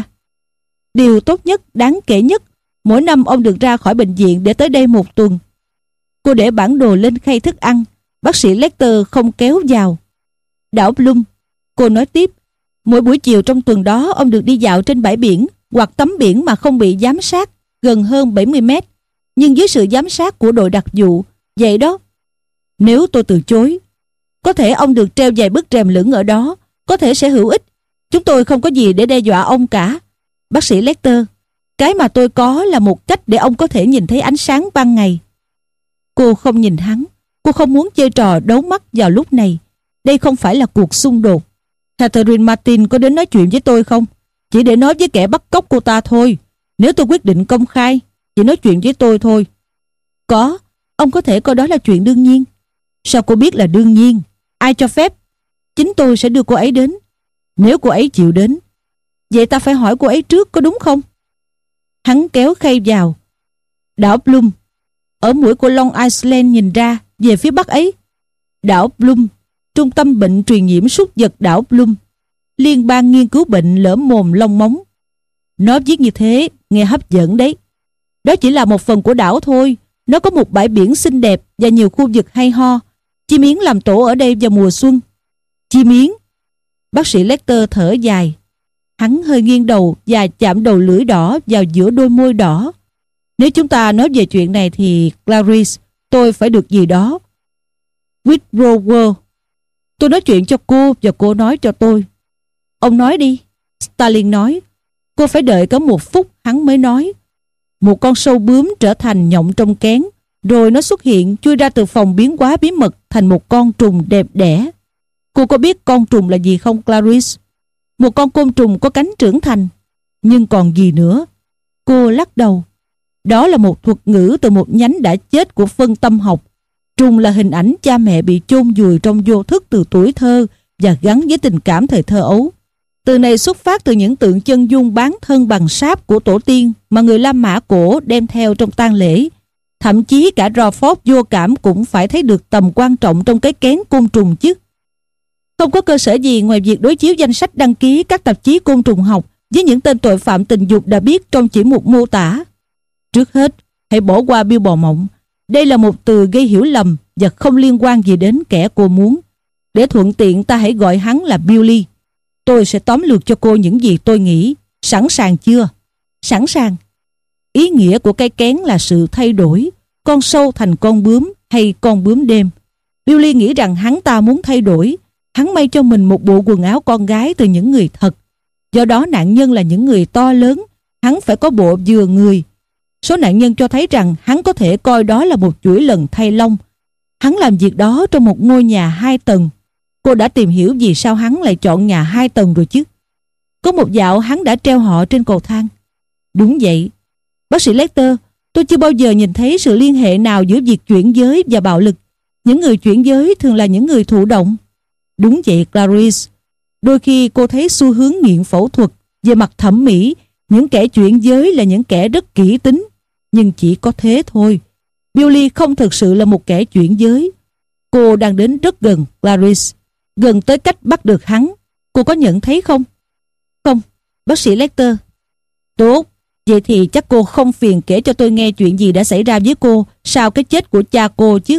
Điều tốt nhất, đáng kể nhất, mỗi năm ông được ra khỏi bệnh viện để tới đây một tuần. Cô để bản đồ lên khay thức ăn. Bác sĩ Lecter không kéo vào. Đảo Bloom, cô nói tiếp, mỗi buổi chiều trong tuần đó ông được đi dạo trên bãi biển hoặc tắm biển mà không bị giám sát, gần hơn bảy mươi mét, nhưng dưới sự giám sát của đội đặc vụ. Vậy đó. Nếu tôi từ chối, có thể ông được treo vài bức rèm lửng ở đó, có thể sẽ hữu ích. Chúng tôi không có gì để đe dọa ông cả. Bác sĩ Lecter, cái mà tôi có là một cách để ông có thể nhìn thấy ánh sáng ban ngày. Cô không nhìn hắn. Cô không muốn chơi trò đấu mắt vào lúc này. Đây không phải là cuộc xung đột. Catherine Martin có đến nói chuyện với tôi không? Chỉ để nói với kẻ bắt cóc cô ta thôi. Nếu tôi quyết định công khai, chỉ nói chuyện với tôi thôi. Có, ông có thể coi đó là chuyện đương nhiên. Sao cô biết là đương nhiên? Ai cho phép? Chính tôi sẽ đưa cô ấy đến. Nếu cô ấy chịu đến. Vậy ta phải hỏi cô ấy trước, có đúng không? Hắn kéo khay vào. Đảo Bloom, ở mũi của Long Island nhìn ra về phía bắc ấy. Đảo Bloom, Trung tâm bệnh truyền nhiễm súc vật đảo Bloom, Liên bang nghiên cứu bệnh lở mồm long móng. Nó viết như thế, nghe hấp dẫn đấy. Đó chỉ là một phần của đảo thôi. Nó có một bãi biển xinh đẹp và nhiều khu vực hay ho. Chim yến làm tổ ở đây vào mùa xuân. Chim yến? Bác sĩ Lecter thở dài. Hắn hơi nghiêng đầu và chạm đầu lưỡi đỏ vào giữa đôi môi đỏ. Nếu chúng ta nói về chuyện này thì Clarice, tôi phải được gì đó. Withrower, tôi nói chuyện cho cô và cô nói cho tôi. Ông nói đi. Stalin nói. Cô phải đợi có một phút hắn mới nói. Một con sâu bướm trở thành nhộng trong kén, rồi nó xuất hiện chui ra từ phòng biến hóa bí mật thành một con trùng đẹp đẽ. Cô có biết con trùng là gì không, Clarice? Một con côn trùng có cánh trưởng thành. Nhưng còn gì nữa? Cô lắc đầu. Đó là một thuật ngữ từ một nhánh đã chết của phân tâm học. Trùng là hình ảnh cha mẹ bị chôn vùi trong vô thức từ tuổi thơ và gắn với tình cảm thời thơ ấu. Từ này xuất phát từ những tượng chân dung bán thân bằng sáp của tổ tiên mà người La Mã cổ đem theo trong tang lễ. Thậm chí cả Crawford vô cảm cũng phải thấy được tầm quan trọng trong cái kén côn trùng chứ. Không có cơ sở gì ngoài việc đối chiếu danh sách đăng ký các tạp chí côn trùng học với những tên tội phạm tình dục đã biết trong chỉ mục mô tả. Trước hết, hãy bỏ qua Bill bò mộng. Đây là một từ gây hiểu lầm và không liên quan gì đến kẻ cô muốn. Để thuận tiện ta hãy gọi hắn là Billy. Tôi sẽ tóm lược cho cô những gì tôi nghĩ. Sẵn sàng chưa? Sẵn sàng. Ý nghĩa của cái kén là sự thay đổi. Con sâu thành con bướm hay con bướm đêm. Billy nghĩ rằng hắn ta muốn thay đổi. Hắn may cho mình một bộ quần áo con gái từ những người thật. Do đó nạn nhân là những người to lớn. Hắn phải có bộ vừa người. Số nạn nhân cho thấy rằng hắn có thể coi đó là một chuỗi lần thay lông. Hắn làm việc đó trong một ngôi nhà hai tầng. Cô đã tìm hiểu vì sao hắn lại chọn nhà hai tầng rồi chứ. Có một dạo hắn đã treo họ trên cầu thang. Đúng vậy. Bác sĩ Lecter, tôi chưa bao giờ nhìn thấy sự liên hệ nào giữa việc chuyển giới và bạo lực. Những người chuyển giới thường là những người thụ động. Đúng vậy, Clarice. Đôi khi cô thấy xu hướng nghiện phẫu thuật. Về mặt thẩm mỹ, những kẻ chuyển giới là những kẻ rất kỹ tính. Nhưng chỉ có thế thôi. Billy không thực sự là một kẻ chuyển giới. Cô đang đến rất gần, Clarice. Gần tới cách bắt được hắn. Cô có nhận thấy không? Không, bác sĩ Lecter. Tốt, vậy thì chắc cô không phiền kể cho tôi nghe chuyện gì đã xảy ra với cô sau cái chết của cha cô chứ.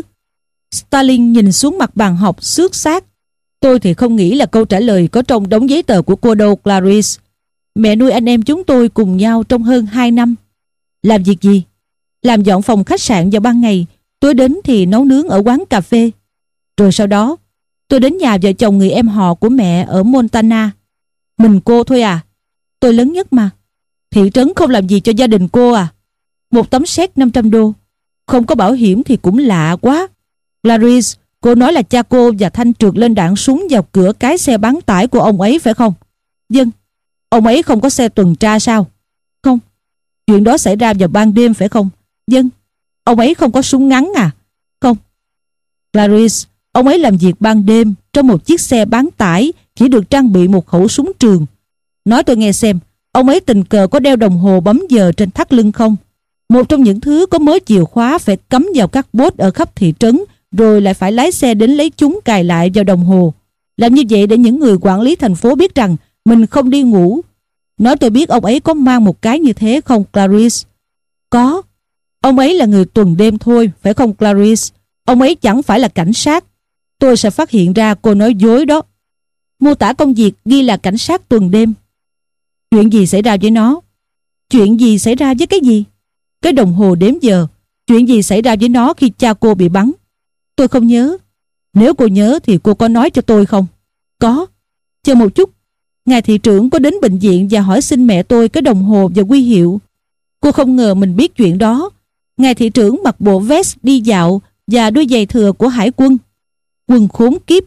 Stalin nhìn xuống mặt bàn học xước xác. Tôi thì không nghĩ là câu trả lời có trong đống giấy tờ của cô đâu, Clarice. Mẹ nuôi anh em chúng tôi cùng nhau trong hơn hai năm. Làm việc gì? Làm dọn phòng khách sạn vào ban ngày. Tối đến thì nấu nướng ở quán cà phê. Rồi sau đó tôi đến nhà vợ chồng người em họ của mẹ ở Montana. Mình cô thôi à? Tôi lớn nhất mà. Thị trấn không làm gì cho gia đình cô à? Một tấm séc năm trăm đô. Không có bảo hiểm thì cũng lạ quá. Clarice, cô nói là cha cô và Thanh trượt lên đạn súng vào cửa cái xe bán tải của ông ấy phải không? Vâng. Ông ấy không có xe tuần tra sao? Không. Chuyện đó xảy ra vào ban đêm phải không? Vâng. Ông ấy không có súng ngắn à? Không. Clarice, ông ấy làm việc ban đêm trong một chiếc xe bán tải chỉ được trang bị một khẩu súng trường. Nói tôi nghe xem, ông ấy tình cờ có đeo đồng hồ bấm giờ trên thắt lưng không? Một trong những thứ có mớ chìa khóa phải cắm vào các bốt ở khắp thị trấn, rồi lại phải lái xe đến lấy chúng cài lại vào đồng hồ. Làm như vậy để những người quản lý thành phố biết rằng mình không đi ngủ. Nói tôi biết ông ấy có mang một cái như thế không, Clarice? Có. Ông ấy là người tuần đêm thôi, phải không, Clarice? Ông ấy chẳng phải là cảnh sát. Tôi sẽ phát hiện ra cô nói dối đó. Mô tả công việc ghi là cảnh sát tuần đêm. Chuyện gì xảy ra với nó? Chuyện gì xảy ra với cái gì? Cái đồng hồ đếm giờ. Chuyện gì xảy ra với nó khi cha cô bị bắn? Tôi không nhớ. Nếu cô nhớ thì cô có nói cho tôi không? Có. Chờ một chút. Ngài thị trưởng có đến bệnh viện và hỏi xin mẹ tôi cái đồng hồ và huy hiệu. Cô không ngờ mình biết chuyện đó. Ngài thị trưởng mặc bộ vest đi dạo và đôi giày thừa của hải quân. Quần khốn kiếp.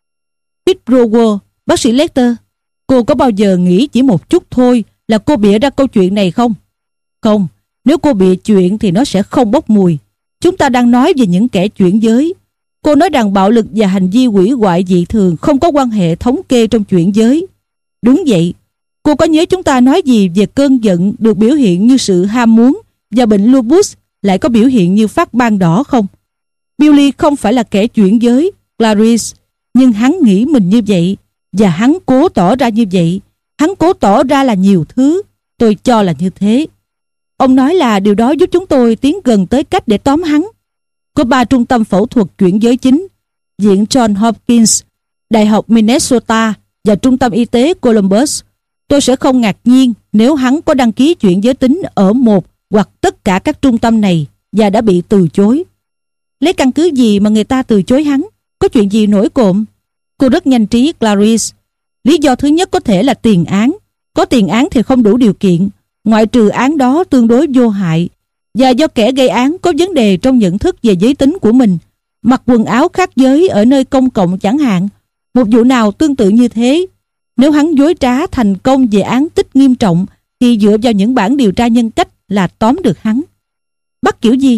Withrower, bác sĩ Lecter, cô có bao giờ nghĩ chỉ một chút thôi là cô bịa ra câu chuyện này không? Không, nếu cô bịa chuyện thì nó sẽ không bốc mùi. Chúng ta đang nói về những kẻ chuyển giới. Cô nói rằng bạo lực và hành vi hủy hoại dị thường không có quan hệ thống kê trong chuyển giới. Đúng vậy. Cô có nhớ chúng ta nói gì về cơn giận được biểu hiện như sự ham muốn và bệnh lupus lại có biểu hiện như phát ban đỏ không? Billy không phải là kẻ chuyển giới. Clarice, nhưng hắn nghĩ mình như vậy, và hắn cố tỏ ra như vậy. Hắn cố tỏ ra là nhiều thứ. Tôi cho là như thế. Ông nói là điều đó giúp chúng tôi tiến gần tới cách để tóm hắn. Có ba trung tâm phẫu thuật chuyển giới chính: Viện John Hopkins, Đại học Minnesota và Trung tâm Y tế Columbus. Tôi sẽ không ngạc nhiên nếu hắn có đăng ký chuyển giới tính ở một hoặc tất cả các trung tâm này và đã bị từ chối. Lấy căn cứ gì mà người ta từ chối hắn? Có chuyện gì nổi cộm? Cô rất nhanh trí, Clarice. Lý do thứ nhất có thể là tiền án. Có tiền án thì không đủ điều kiện. Ngoại trừ án đó tương đối vô hại, và do kẻ gây án có vấn đề trong nhận thức về giới tính của mình. Mặc quần áo khác giới ở nơi công cộng chẳng hạn. Một vụ nào tương tự như thế. Nếu hắn dối trá thành công về án tích nghiêm trọng thì dựa vào những bản điều tra nhân cách là tóm được hắn. Bắt kiểu gì?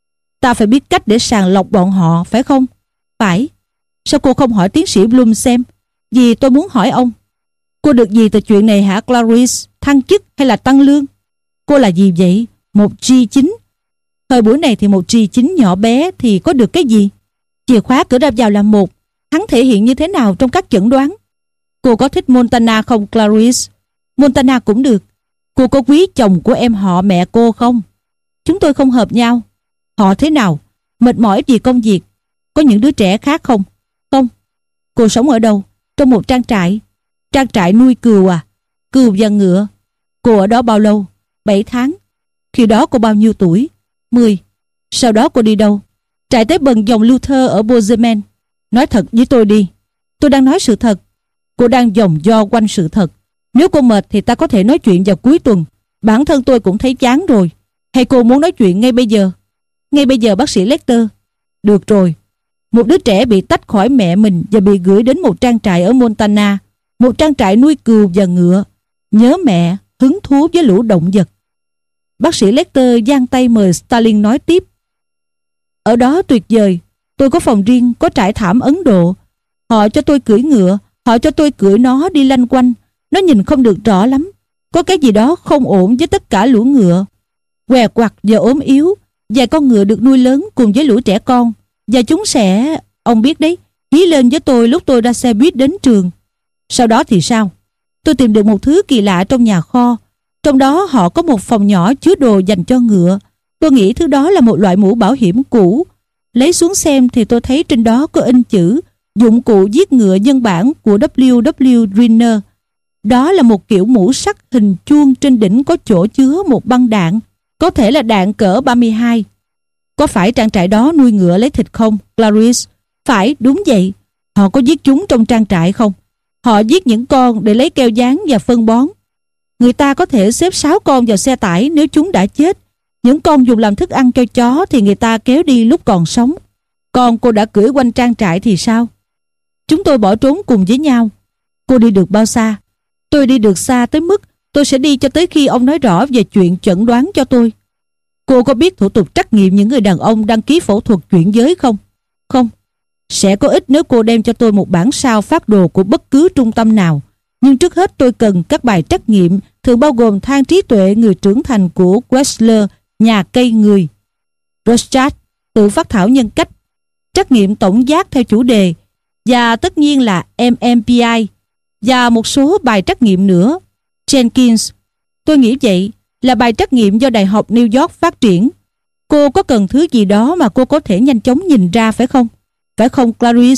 Ta phải biết cách để sàng lọc bọn họ, phải không? Phải. Sao cô không hỏi tiến sĩ Bloom xem? Vì tôi muốn hỏi ông. Cô được gì từ chuyện này hả Clarice? Thăng chức hay là tăng lương? Cô là gì vậy? Một G chín. Thời buổi này thì một G chín nhỏ bé thì có được cái gì? Chìa khóa cửa ra vào là một. Hắn thể hiện như thế nào trong các chẩn đoán? Cô có thích Montana không Clarice? Montana cũng được. Cô có quý chồng của em họ mẹ cô không? Chúng tôi không hợp nhau. Họ thế nào? Mệt mỏi vì công việc. Có những đứa trẻ khác không? Không. Cô sống ở đâu? Trong một trang trại. Trang trại nuôi cừu à? Cừu và ngựa. Cô ở đó bao lâu? Bảy tháng. Khi đó cô bao nhiêu tuổi? Mười. Sau đó cô đi đâu? Trại tế bần dòng Luther ở Bozeman. Nói thật với tôi đi. Tôi đang nói sự thật. Cô đang vòng vo quanh sự thật. Nếu cô mệt thì ta có thể nói chuyện vào cuối tuần. Bản thân tôi cũng thấy chán rồi. Hay cô muốn nói chuyện ngay bây giờ? Ngay bây giờ bác sĩ Lecter. Được rồi. Một đứa trẻ bị tách khỏi mẹ mình và bị gửi đến một trang trại ở Montana. Một trang trại nuôi cừu và ngựa. Nhớ mẹ, hứng thú với lũ động vật. Bác sĩ Lecter giang tay mời Starling nói tiếp. Ở đó tuyệt vời. Tôi có phòng riêng, có trải thảm Ấn Độ. Họ cho tôi cưỡi ngựa. Họ cho tôi cưỡi nó đi lanh quanh. Nó nhìn không được rõ lắm. Có cái gì đó không ổn với tất cả lũ ngựa. Què quặt và ốm yếu. Vài con ngựa được nuôi lớn cùng với lũ trẻ con. Và chúng sẽ, ông biết đấy, hí lên với tôi lúc tôi ra xe buýt đến trường. Sau đó thì sao? Tôi tìm được một thứ kỳ lạ trong nhà kho. Trong đó họ có một phòng nhỏ chứa đồ dành cho ngựa. Tôi nghĩ thứ đó là một loại mũ bảo hiểm cũ. Lấy xuống xem thì tôi thấy trên đó có in chữ dụng cụ giết ngựa nhân bản của W W Greener. Đó là một kiểu mũ sắt hình chuông, trên đỉnh có chỗ chứa một băng đạn, có thể là đạn cỡ ba mươi hai. Có phải trang trại đó nuôi ngựa lấy thịt không, Clarice? Phải, đúng vậy. Họ có giết chúng trong trang trại không? Họ giết những con để lấy keo dán và phân bón. Người ta có thể xếp sáu con vào xe tải nếu chúng đã chết. Những con dùng làm thức ăn cho chó thì người ta kéo đi lúc còn sống. Còn cô đã cưỡi quanh trang trại thì sao? Chúng tôi bỏ trốn cùng với nhau. Cô đi được bao xa? Tôi đi được xa tới mức tôi sẽ đi cho tới khi ông nói rõ về chuyện chẩn đoán cho tôi. Cô có biết thủ tục trắc nghiệm những người đàn ông đăng ký phẫu thuật chuyển giới không? Không. Sẽ có ích nếu cô đem cho tôi một bản sao phác đồ của bất cứ trung tâm nào. Nhưng trước hết tôi cần các bài trắc nghiệm, thường bao gồm thang trí tuệ người trưởng thành của Wechsler, nhà cây người. Rorschach, tự phát thảo nhân cách, trắc nghiệm tổng giác theo chủ đề, và tất nhiên là M M P I, và một số bài trắc nghiệm nữa. Jenkins, tôi nghĩ vậy, là bài trắc nghiệm do Đại học New York phát triển. Cô có cần thứ gì đó mà cô có thể nhanh chóng nhìn ra phải không? Phải không Clarice?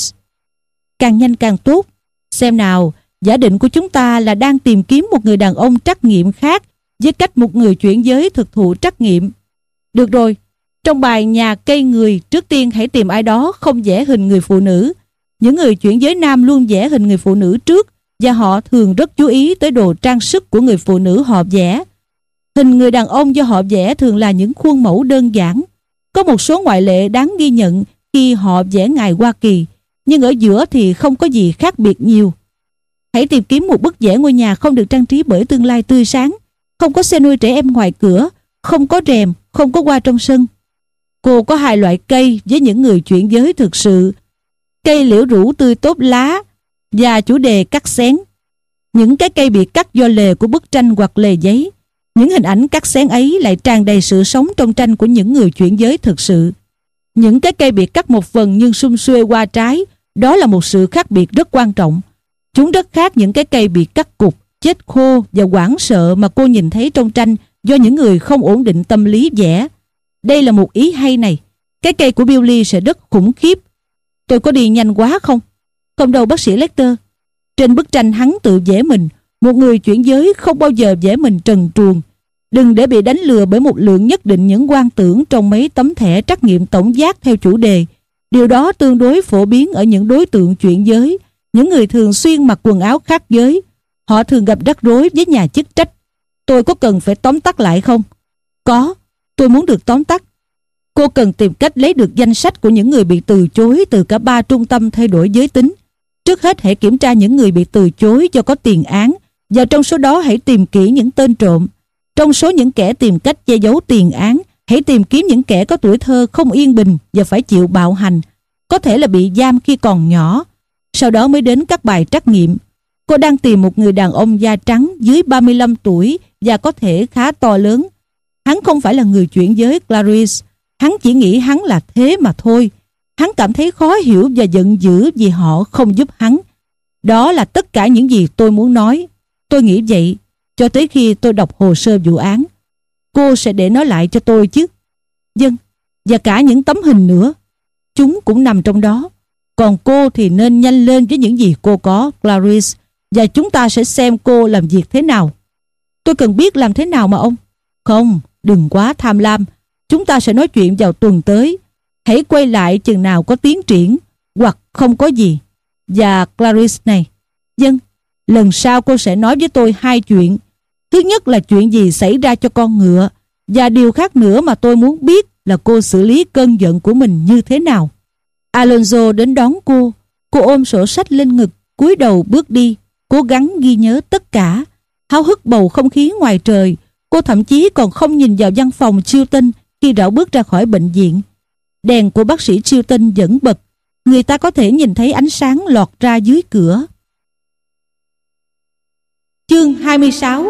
Càng nhanh càng tốt. Xem nào, giả định của chúng ta là đang tìm kiếm một người đàn ông trắc nghiệm khác với cách một người chuyển giới thực thụ trắc nghiệm. Được rồi, trong bài nhà cây người, trước tiên hãy tìm ai đó không vẽ hình người phụ nữ. Những người chuyển giới nam luôn vẽ hình người phụ nữ trước, và họ thường rất chú ý tới đồ trang sức của người phụ nữ họ vẽ. Hình người đàn ông do họ vẽ thường là những khuôn mẫu đơn giản. Có một số ngoại lệ đáng ghi nhận khi họ vẽ ngài Hoa Kỳ, nhưng ở giữa thì không có gì khác biệt nhiều. Hãy tìm kiếm một bức vẽ ngôi nhà không được trang trí bởi tương lai tươi sáng, không có xe nuôi trẻ em ngoài cửa, không có rèm, không có hoa trong sân. Cô có hai loại cây với những người chuyển giới thực sự: cây liễu rủ tươi tốt lá và chủ đề cắt xén. Những cái cây bị cắt do lề của bức tranh hoặc lề giấy. Những hình ảnh cắt xén ấy lại tràn đầy sự sống trong tranh của những người chuyển giới thực sự. Những cái cây bị cắt một phần nhưng sum xuê qua trái Đó là một sự khác biệt rất quan trọng. Chúng rất khác những cái cây bị cắt cụt, chết khô và hoảng sợ mà cô nhìn thấy trong tranh do những người không ổn định tâm lý vẽ. Đây là một ý hay này. Cái cây của Billy sẽ rất khủng khiếp. Tôi có đi nhanh quá không? Không đâu bác sĩ Lecter. Trên bức tranh hắn tự vẽ mình. Một người chuyển giới không bao giờ vẽ mình trần truồng. Đừng để bị đánh lừa bởi một lượng nhất định những quan tưởng trong mấy tấm thẻ trắc nghiệm tổng giác theo chủ đề. Điều đó tương đối phổ biến ở những đối tượng chuyển giới, những người thường xuyên mặc quần áo khác giới. Họ thường gặp rắc rối với nhà chức trách. Tôi có cần phải tóm tắt lại không? Có, tôi muốn được tóm tắt. Cô cần tìm cách lấy được danh sách của những người bị từ chối từ cả ba trung tâm thay đổi giới tính. Trước hết hãy kiểm tra những người bị từ chối do có tiền án, và trong số đó hãy tìm kỹ những tên trộm. Trong số những kẻ tìm cách che giấu tiền án, hãy tìm kiếm những kẻ có tuổi thơ không yên bình và phải chịu bạo hành, có thể là bị giam khi còn nhỏ. Sau đó mới đến các bài trắc nghiệm. Cô đang tìm một người đàn ông da trắng dưới ba mươi lăm tuổi và có thể khá to lớn. Hắn không phải là người chuyển giới, Clarice. Hắn chỉ nghĩ hắn là thế mà thôi. Hắn cảm thấy khó hiểu và giận dữ vì họ không giúp hắn. Đó là tất cả những gì tôi muốn nói. Tôi nghĩ vậy cho tới khi tôi đọc hồ sơ vụ án. Cô sẽ để nó lại cho tôi chứ? Vâng, và cả những tấm hình nữa. Chúng cũng nằm trong đó. Còn cô thì nên nhanh lên với những gì cô có, Clarice, và chúng ta sẽ xem cô làm việc thế nào. Tôi cần biết làm thế nào mà ông? Không, đừng quá tham lam. Chúng ta sẽ nói chuyện vào tuần tới. Hãy quay lại chừng nào có tiến triển, hoặc không có gì. Và Clarice này, vâng, lần sau cô sẽ nói với tôi hai chuyện. Thứ nhất là chuyện gì xảy ra cho con ngựa, và điều khác nữa mà tôi muốn biết là cô xử lý cơn giận của mình như thế nào. Alonso đến đón cô. Cô ôm sổ sách lên ngực, cúi đầu bước đi, cố gắng ghi nhớ tất cả. Háo hức bầu không khí ngoài trời. Cô thậm chí còn không nhìn vào văn phòng Chilton khi rảo bước ra khỏi bệnh viện. Đèn của bác sĩ Chilton vẫn bật. Người ta có thể nhìn thấy ánh sáng lọt ra dưới cửa. Chương hai mươi sáu.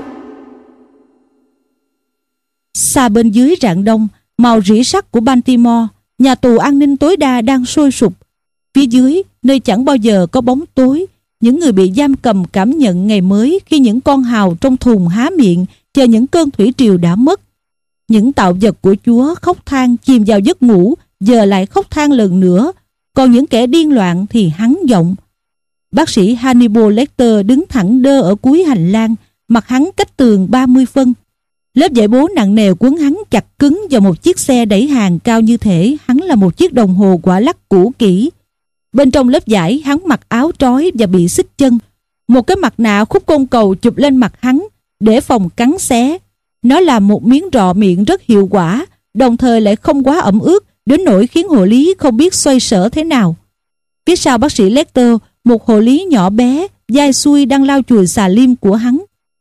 Xa bên dưới rạng đông, màu rỉ sắt của Baltimore, nhà tù an ninh tối đa đang sôi sục. Phía dưới, nơi chẳng bao giờ có bóng tối, những người bị giam cầm cảm nhận ngày mới khi những con hào trong thùng há miệng chờ những cơn thủy triều đã mất. Những tạo vật của Chúa khóc than chìm vào giấc ngủ, giờ lại khóc than lần nữa, còn những kẻ điên loạn thì hắn giọng. Bác sĩ Hannibal Lecter đứng thẳng đơ ở cuối hành lang, mặt hắn cách tường ba mươi phân. Lớp vải bố nặng nề quấn hắn chặt cứng vào một chiếc xe đẩy hàng cao như thể hắn là một chiếc đồng hồ quả lắc cũ kỹ. Bên trong lớp vải hắn mặc áo trói và bị xích chân. Một cái mặt nạ khúc côn cầu chụp lên mặt hắn để phòng cắn xé. Nó làm một miếng rọ miệng rất hiệu quả, đồng thời lại không quá ẩm ướt đến nỗi khiến hộ lý không biết xoay sở thế nào. Phía sau bác sĩ Lecter, một hộ lý nhỏ bé, dai xuôi đang lau chùi xà lim của hắn.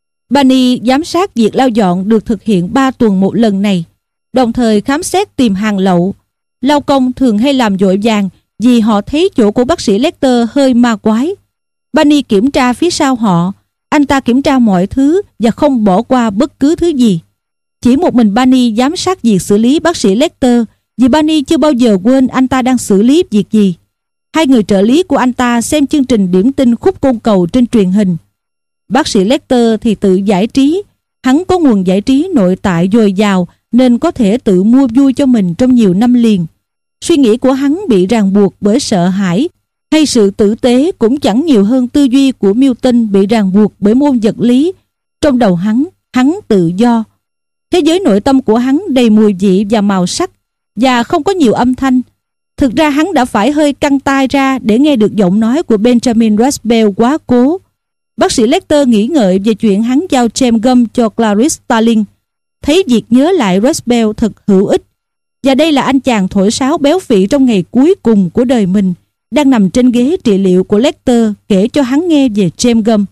Bunny giám sát việc lau dọn được thực hiện ba tuần một lần này, đồng thời khám xét tìm hàng lậu. Lao công thường hay làm vội vàng vì họ thấy chỗ của bác sĩ Lecter hơi ma quái. Bunny kiểm tra phía sau họ. Anh ta kiểm tra mọi thứ và không bỏ qua bất cứ thứ gì. Chỉ một mình Bunny giám sát việc xử lý bác sĩ Lecter, vì Bunny chưa bao giờ quên anh ta đang xử lý việc gì. Hai người trợ lý của anh ta xem chương trình điểm tin khúc côn cầu trên truyền hình. Bác sĩ Lecter thì tự giải trí. Hắn có nguồn giải trí nội tại dồi dào nên có thể tự mua vui cho mình trong nhiều năm liền. Suy nghĩ của hắn bị ràng buộc bởi sợ hãi hay sự tử tế cũng chẳng nhiều hơn tư duy của Milton bị ràng buộc bởi môn vật lý. Trong đầu hắn, hắn tự do. Thế giới nội tâm của hắn đầy mùi vị và màu sắc và không có nhiều âm thanh. Thực ra hắn đã phải hơi căng tai ra để nghe được giọng nói của Benjamin Rasbell quá cố. Bác sĩ Lecter nghĩ ngợi về chuyện hắn giao James Gum cho Clarice Starling. Thấy việc nhớ lại Rasbell thật hữu ích. Và đây là anh chàng thổi sáo béo phì trong ngày cuối cùng của đời mình, đang nằm trên ghế trị liệu của Lecter kể cho hắn nghe về James Gum.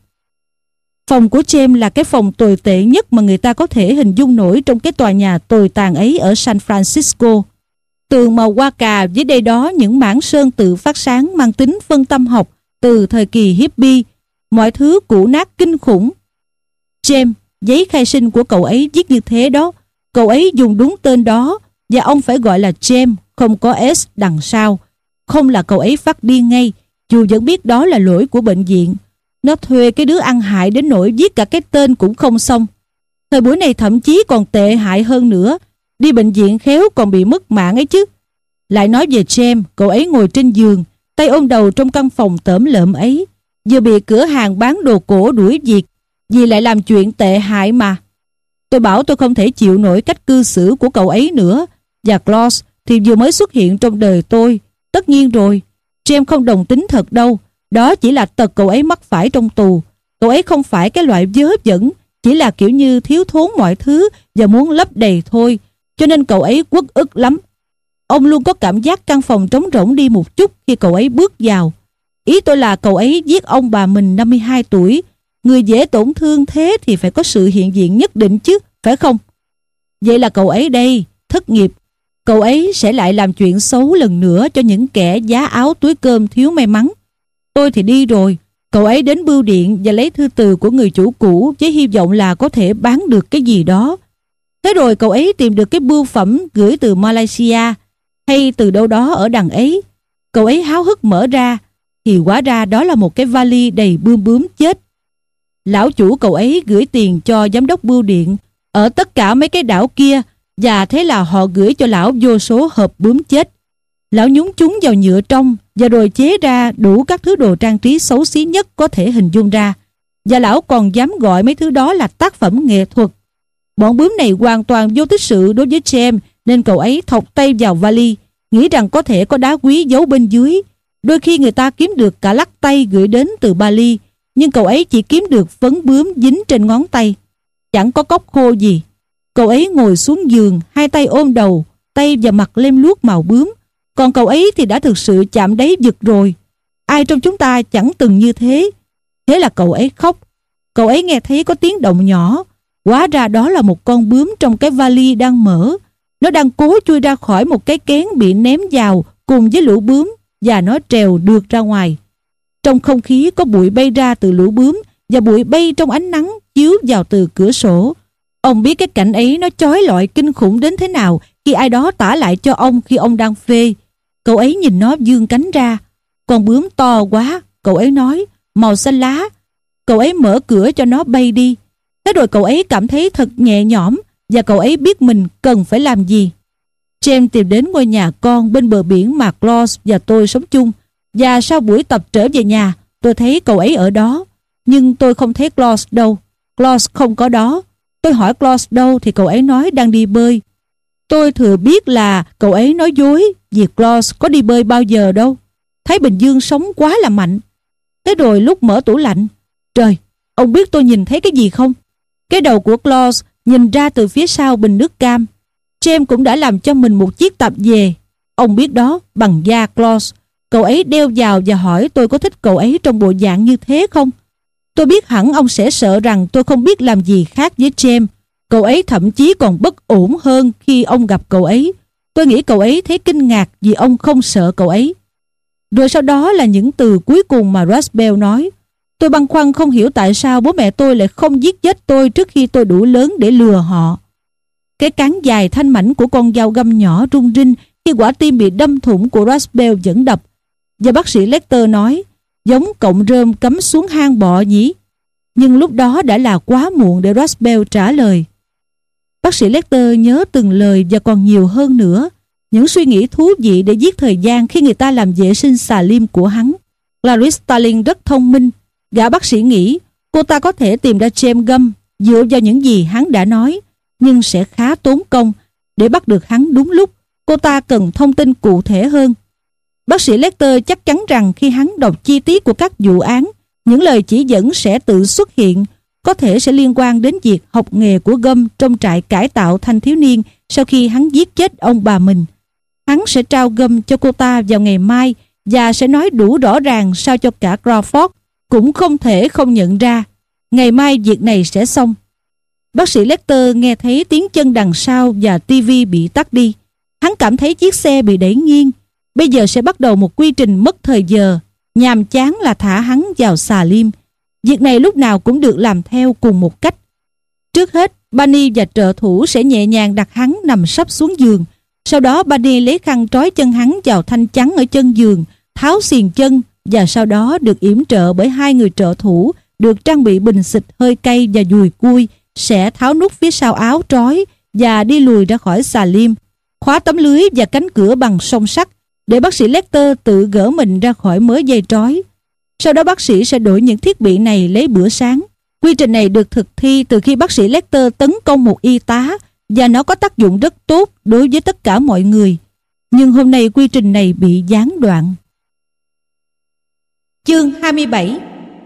Phòng của James là cái phòng tồi tệ nhất mà người ta có thể hình dung nổi trong cái tòa nhà tồi tàn ấy ở San Francisco. Tường màu hoa cà với đây đó những mảng sơn tự phát sáng mang tính phân tâm học từ thời kỳ hippie. Mọi thứ cũ nát kinh khủng. James, giấy khai sinh của cậu ấy viết như thế đó. Cậu ấy dùng đúng tên đó và ông phải gọi là James, không có S đằng sau. Không là cậu ấy phát điên ngay Dù vẫn biết đó là lỗi của bệnh viện. Nó thuê cái đứa ăn hại đến nỗi viết cả cái tên cũng không xong. Thời buổi này thậm chí còn tệ hại hơn nữa. Đi bệnh viện khéo còn bị mất mạng ấy chứ. Lại nói về James, cậu ấy ngồi trên giường, tay ôm đầu trong căn phòng tởm lợm ấy. Vừa bị cửa hàng bán đồ cổ đuổi việc, vì lại làm chuyện tệ hại mà. Tôi bảo tôi không thể chịu nổi cách cư xử của cậu ấy nữa. Và Klaus thì vừa mới xuất hiện trong đời tôi. Tất nhiên rồi, James không đồng tính thật đâu. Đó chỉ là tật cậu ấy mắc phải trong tù. Cậu ấy không phải cái loại vớ vẩn, chỉ là kiểu như thiếu thốn mọi thứ và muốn lấp đầy thôi. Cho nên cậu ấy uất ức lắm. Ông luôn có cảm giác căn phòng trống rỗng đi một chút khi cậu ấy bước vào. Ý tôi là cậu ấy giết ông bà mình năm mươi hai tuổi. Người dễ tổn thương thế thì phải có sự hiện diện nhất định chứ, phải không? Vậy là cậu ấy đây, thất nghiệp. Cậu ấy sẽ lại làm chuyện xấu lần nữa cho những kẻ giá áo túi cơm thiếu may mắn. Tôi thì đi rồi. Cậu ấy đến bưu điện và lấy thư từ của người chủ cũ với hy vọng là có thể bán được cái gì đó. Thế rồi cậu ấy tìm được cái bưu phẩm gửi từ Malaysia hay từ đâu đó ở đằng ấy. Cậu ấy háo hức mở ra thì hóa ra đó là một cái vali đầy bươm bướm chết. Lão chủ cậu ấy gửi tiền cho giám đốc bưu điện ở tất cả mấy cái đảo kia, và thế là họ gửi cho lão vô số hộp bướm chết. Lão nhúng chúng vào nhựa trong và rồi chế ra đủ các thứ đồ trang trí xấu xí nhất có thể hình dung ra. Và lão còn dám gọi mấy thứ đó là tác phẩm nghệ thuật. Bọn bướm này hoàn toàn vô tích sự đối với James, nên cậu ấy thọc tay vào vali, nghĩ rằng có thể có đá quý giấu bên dưới. Đôi khi người ta kiếm được cả lắc tay gửi đến từ Bali, nhưng cậu ấy chỉ kiếm được phấn bướm dính trên ngón tay. Chẳng có cốc khô gì. Cậu ấy ngồi xuống giường, hai tay ôm đầu, tay và mặt lem luốc màu bướm. Còn cậu ấy thì đã thực sự chạm đáy vực rồi. Ai trong chúng ta chẳng từng như thế. Thế là cậu ấy khóc. Cậu ấy nghe thấy có tiếng động nhỏ. Hóa ra đó là một con bướm trong cái vali đang mở. Nó đang cố chui ra khỏi một cái kén bị ném vào cùng với lũ bướm, và nó trèo được ra ngoài. Trong không khí có bụi bay ra từ lũ bướm, và bụi bay trong ánh nắng chiếu vào từ cửa sổ. Ông biết cái cảnh ấy nó chói lọi kinh khủng đến thế nào khi ai đó tả lại cho ông khi ông đang phê. Cậu ấy nhìn nó vươn cánh ra. Con bướm to quá, cậu ấy nói, màu xanh lá. Cậu ấy mở cửa cho nó bay đi. Thế rồi cậu ấy cảm thấy thật nhẹ nhõm, và cậu ấy biết mình cần phải làm gì. James tìm đến ngôi nhà con bên bờ biển mà Klaus và tôi sống chung. Và sau buổi tập trở về nhà, tôi thấy cậu ấy ở đó. Nhưng tôi không thấy Klaus đâu. Klaus không có đó. Tôi hỏi Klaus đâu thì cậu ấy nói đang đi bơi. Tôi thừa biết là cậu ấy nói dối, vì Klaus có đi bơi bao giờ đâu. Thái Bình Dương sống quá là mạnh. Thế rồi lúc mở tủ lạnh, trời, ông biết tôi nhìn thấy cái gì không? Cái đầu của Klaus nhìn ra từ phía sau bình nước cam. James cũng đã làm cho mình một chiếc tạp dề. Ông biết đó, bằng da Klaus. Cậu ấy đeo vào và hỏi tôi có thích cậu ấy trong bộ dạng như thế không? Tôi biết hẳn ông sẽ sợ rằng tôi không biết làm gì khác với James. Cậu ấy thậm chí còn bất ổn hơn khi ông gặp cậu ấy. Tôi nghĩ cậu ấy thấy kinh ngạc vì ông không sợ cậu ấy. Rồi sau đó là những từ cuối cùng mà Rasbel nói. Tôi băn khoăn không hiểu tại sao bố mẹ tôi lại không giết chết tôi trước khi tôi đủ lớn để lừa họ. Cái cán dài thanh mảnh của con dao găm nhỏ rung rinh khi quả tim bị đâm thủng của Rasbel vẫn đập. Và bác sĩ Lecter nói, giống cọng rơm cắm xuống hang bọ nhỉ? Nhưng lúc đó đã là quá muộn để Rasbel trả lời. Bác sĩ Lecter nhớ từng lời và còn nhiều hơn nữa. Những suy nghĩ thú vị để giết thời gian khi người ta làm vệ sinh xà lim của hắn. Clarice Starling rất thông minh. Gã bác sĩ nghĩ cô ta có thể tìm ra James Gumb dựa vào những gì hắn đã nói, nhưng sẽ khá tốn công. Để bắt được hắn đúng lúc, cô ta cần thông tin cụ thể hơn. Bác sĩ Lecter chắc chắn rằng khi hắn đọc chi tiết của các vụ án, những lời chỉ dẫn sẽ tự xuất hiện, có thể sẽ liên quan đến việc học nghề của Gumb trong trại cải tạo thanh thiếu niên sau khi hắn giết chết ông bà mình. Hắn sẽ trao Gumb cho cô ta vào ngày mai và sẽ nói đủ rõ ràng sao cho cả Crawford cũng không thể không nhận ra. Ngày mai việc này sẽ xong. Bác sĩ Lecter nghe thấy tiếng chân đằng sau và tivi bị tắt đi. Hắn cảm thấy chiếc xe bị đẩy nghiêng. Bây giờ sẽ bắt đầu một quy trình mất thời giờ. Nhàm chán là thả hắn vào xà lim. Việc này lúc nào cũng được làm theo cùng một cách. Trước hết, Bunny và trợ thủ sẽ nhẹ nhàng đặt hắn nằm sấp xuống giường. Sau đó Bunny lấy khăn trói chân hắn vào thanh chắn ở chân giường, tháo xiềng chân và sau đó được yểm trợ bởi hai người trợ thủ được trang bị bình xịt hơi cay và dùi cui, sẽ tháo nút phía sau áo trói và đi lùi ra khỏi xà lim, khóa tấm lưới và cánh cửa bằng song sắt để bác sĩ Lecter tự gỡ mình ra khỏi mớ dây trói. Sau đó bác sĩ sẽ đổi những thiết bị này lấy bữa sáng. Quy trình này được thực thi từ khi bác sĩ Lecter tấn công một y tá và nó có tác dụng rất tốt đối với tất cả mọi người. Nhưng hôm nay quy trình này bị gián đoạn. Chương hai mươi bảy.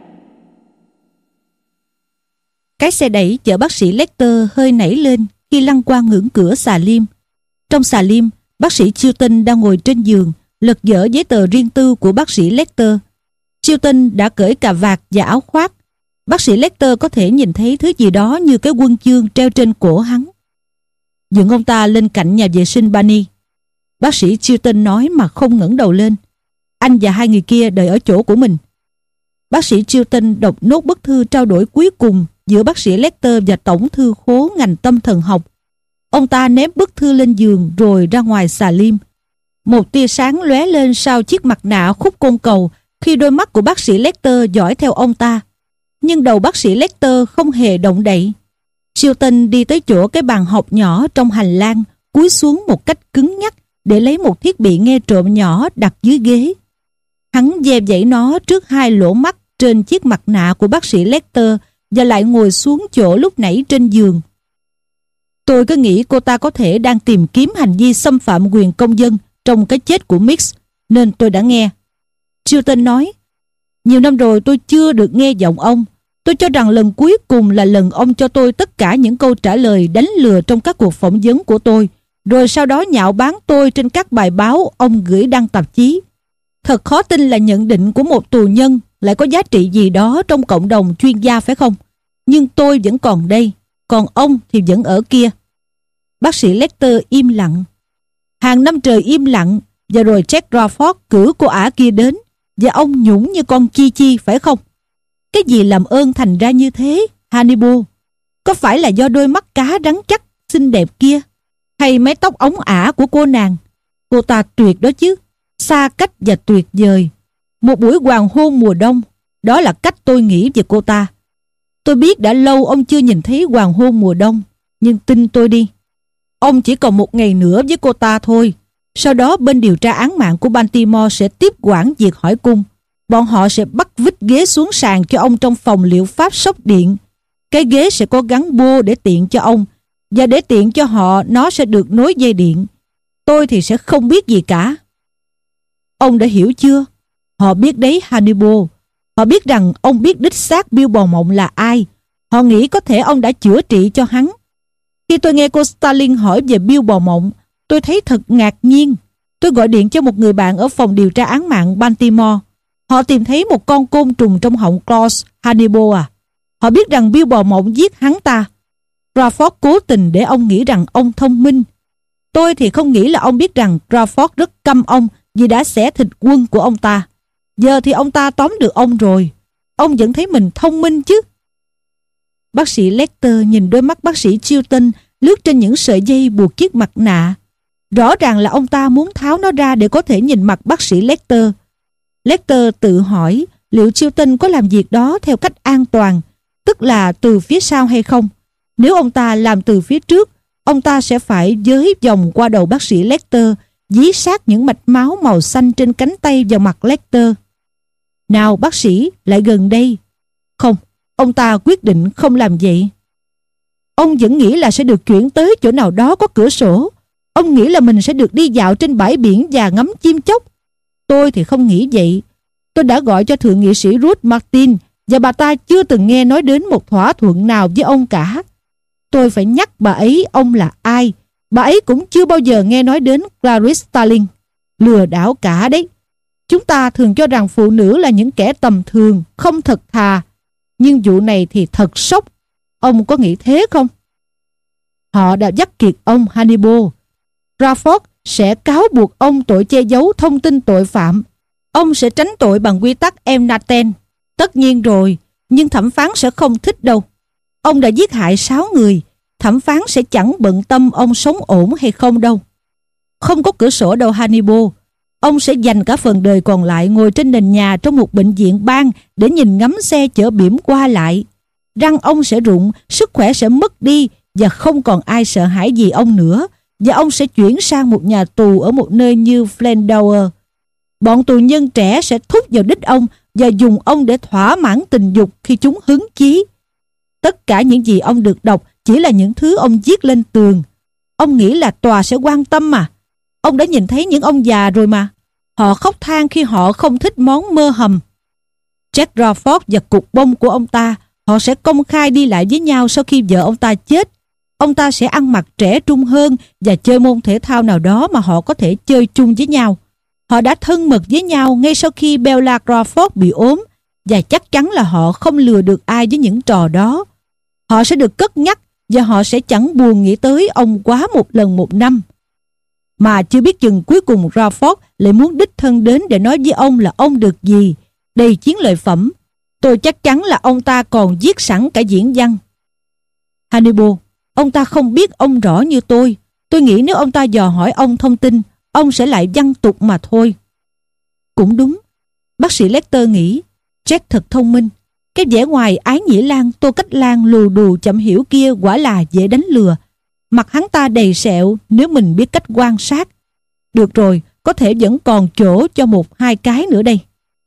Cái xe đẩy chở bác sĩ Lecter hơi nảy lên khi lăn qua ngưỡng cửa xà lim. Trong xà lim, bác sĩ Chilton đang ngồi trên giường, lật dở giấy tờ riêng tư của bác sĩ Lecter. Chilton đã cởi cà vạt và áo khoác. Bác sĩ Lecter có thể nhìn thấy thứ gì đó như cái huân chương treo trên cổ hắn. Dựng ông ta lên cạnh nhà vệ sinh Barney. Bác sĩ Chilton nói mà không ngẩng đầu lên. Anh và hai người kia đợi ở chỗ của mình. Bác sĩ Chilton đọc nốt bức thư trao đổi cuối cùng giữa bác sĩ Lecter và tổng thư khố ngành tâm thần học. Ông ta ném bức thư lên giường rồi ra ngoài xà lim. Một tia sáng lóe lên sau chiếc mặt nạ khúc côn cầu khi đôi mắt của bác sĩ Lecter dõi theo ông ta. Nhưng đầu bác sĩ Lecter không hề động đậy. Chilton đi tới chỗ cái bàn học nhỏ trong hành lang, cúi xuống một cách cứng nhắc để lấy một thiết bị nghe trộm nhỏ đặt dưới ghế. Hắn ve vẩy nó trước hai lỗ mắt trên chiếc mặt nạ của bác sĩ Lecter và lại ngồi xuống chỗ lúc nãy trên giường. Tôi cứ nghĩ cô ta có thể đang tìm kiếm hành vi xâm phạm quyền công dân trong cái chết của Mix, nên tôi đã nghe. Chilton nói, nhiều năm rồi tôi chưa được nghe giọng ông. Tôi cho rằng lần cuối cùng là lần ông cho tôi tất cả những câu trả lời đánh lừa trong các cuộc phỏng vấn của tôi, rồi sau đó nhạo báng tôi trên các bài báo ông gửi đăng tạp chí. Thật khó tin là nhận định của một tù nhân lại có giá trị gì đó trong cộng đồng chuyên gia, phải không? Nhưng tôi vẫn còn đây, còn ông thì vẫn ở kia. Bác sĩ Lecter im lặng. Hàng năm trời im lặng, và rồi Jack Crawford cử cô ả kia đến, và ông nhũng như con chi chi, phải không? Cái gì làm ơn thành ra như thế, Hannibal? Có phải là do đôi mắt cá rắn chắc, xinh đẹp kia? Hay mái tóc ống ả của cô nàng? Cô ta tuyệt đó chứ, xa cách và tuyệt vời. Một buổi hoàng hôn mùa đông, đó là cách tôi nghĩ về cô ta. Tôi biết đã lâu ông chưa nhìn thấy hoàng hôn mùa đông, nhưng tin tôi đi, ông chỉ còn một ngày nữa với cô ta thôi. Sau đó bên điều tra án mạng của Baltimore sẽ tiếp quản việc hỏi cung. Bọn họ sẽ bắt vít ghế xuống sàn cho ông trong phòng liệu pháp sốc điện. Cái ghế sẽ có gắn bô để tiện cho ông, và để tiện cho họ nó sẽ được nối dây điện. Tôi thì sẽ không biết gì cả. Ông đã hiểu chưa? Họ biết đấy, Hannibal. Họ biết rằng ông biết đích xác Bill Bò Mộng là ai. Họ nghĩ có thể ông đã chữa trị cho hắn. Khi tôi nghe cô Starling hỏi về Bill Bò Mộng, tôi thấy thật ngạc nhiên. Tôi gọi điện cho một người bạn ở phòng điều tra án mạng Baltimore. Họ tìm thấy một con côn trùng trong họng Claus, Hannibal à. Họ biết rằng Bill Bò Mộng giết hắn ta. Crawford cố tình để ông nghĩ rằng ông thông minh. Tôi thì không nghĩ là ông biết rằng Crawford rất căm ông vì đã xẻ thịt quân của ông ta. Giờ thì ông ta tóm được ông rồi. Ông vẫn thấy mình thông minh chứ? Bác sĩ Lecter nhìn đôi mắt bác sĩ Chilton lướt trên những sợi dây buộc chiếc mặt nạ. Rõ ràng là ông ta muốn tháo nó ra để có thể nhìn mặt bác sĩ Lecter. Lecter tự hỏi liệu Chilton có làm việc đó theo cách an toàn, tức là từ phía sau hay không. Nếu ông ta làm từ phía trước, ông ta sẽ phải giới vòng qua đầu bác sĩ Lecter, dí sát những mạch máu màu xanh trên cánh tay vào mặt Lecter. Nào bác sĩ, lại gần đây. Không, ông ta quyết định không làm vậy. Ông vẫn nghĩ là sẽ được chuyển tới chỗ nào đó có cửa sổ. Ông nghĩ là mình sẽ được đi dạo trên bãi biển và ngắm chim chóc. Tôi thì không nghĩ vậy. Tôi đã gọi cho thượng nghị sĩ Ruth Martin và bà ta chưa từng nghe nói đến một thỏa thuận nào với ông cả. Tôi phải nhắc bà ấy ông là ai. Bà ấy cũng chưa bao giờ nghe nói đến Clarice Starling. Lừa đảo cả đấy. Chúng ta thường cho rằng phụ nữ là những kẻ tầm thường, không thật thà. Nhưng vụ này thì thật sốc. Ông có nghĩ thế không? Họ đã dắt kiệt ông, Hannibal. Crawford sẽ cáo buộc ông tội che giấu thông tin tội phạm. Ông sẽ tránh tội bằng quy tắc Emnaten. Tất nhiên rồi, nhưng thẩm phán sẽ không thích đâu. Ông đã giết hại sáu người. Thẩm phán sẽ chẳng bận tâm ông sống ổn hay không đâu. Không có cửa sổ đâu, Hannibal. Ông sẽ dành cả phần đời còn lại ngồi trên nền nhà trong một bệnh viện bang để nhìn ngắm xe chở bỉm qua lại. Răng ông sẽ rụng, sức khỏe sẽ mất đi và không còn ai sợ hãi gì ông nữa. Và ông sẽ chuyển sang một nhà tù ở một nơi như Flandower. Bọn tù nhân trẻ sẽ thúc vào đích ông và dùng ông để thỏa mãn tình dục khi chúng hứng chí. Tất cả những gì ông được đọc chỉ là những thứ ông viết lên tường. Ông nghĩ là tòa sẽ quan tâm mà. Ông đã nhìn thấy những ông già rồi mà. Họ khóc than khi họ không thích món mơ hầm. Jack Crawford và cục bông của ông ta, họ sẽ công khai đi lại với nhau sau khi vợ ông ta chết. Ông ta sẽ ăn mặc trẻ trung hơn và chơi môn thể thao nào đó mà họ có thể chơi chung với nhau. Họ đã thân mật với nhau ngay sau khi Bella Crawford bị ốm, và chắc chắn là họ không lừa được ai với những trò đó. Họ sẽ được cất nhắc và họ sẽ chẳng buồn nghĩ tới ông quá một lần một năm. Mà chưa biết chừng cuối cùng Crawford lại muốn đích thân đến để nói với ông là ông được gì, đầy chiến lợi phẩm. Tôi chắc chắn là ông ta còn viết sẵn cả diễn văn. Hannibal, ông ta không biết ông rõ như tôi. Tôi nghĩ nếu ông ta dò hỏi ông thông tin, ông sẽ lại văng tục mà thôi. Cũng đúng. Bác sĩ Lecter nghĩ Jack thật thông minh. Cái vẻ ngoài ái nhĩ lan, Tô Cách Lan lù đù chậm hiểu kia quả là dễ đánh lừa. Mặt hắn ta đầy sẹo nếu mình biết cách quan sát. Được rồi, có thể vẫn còn chỗ cho một hai cái nữa đây.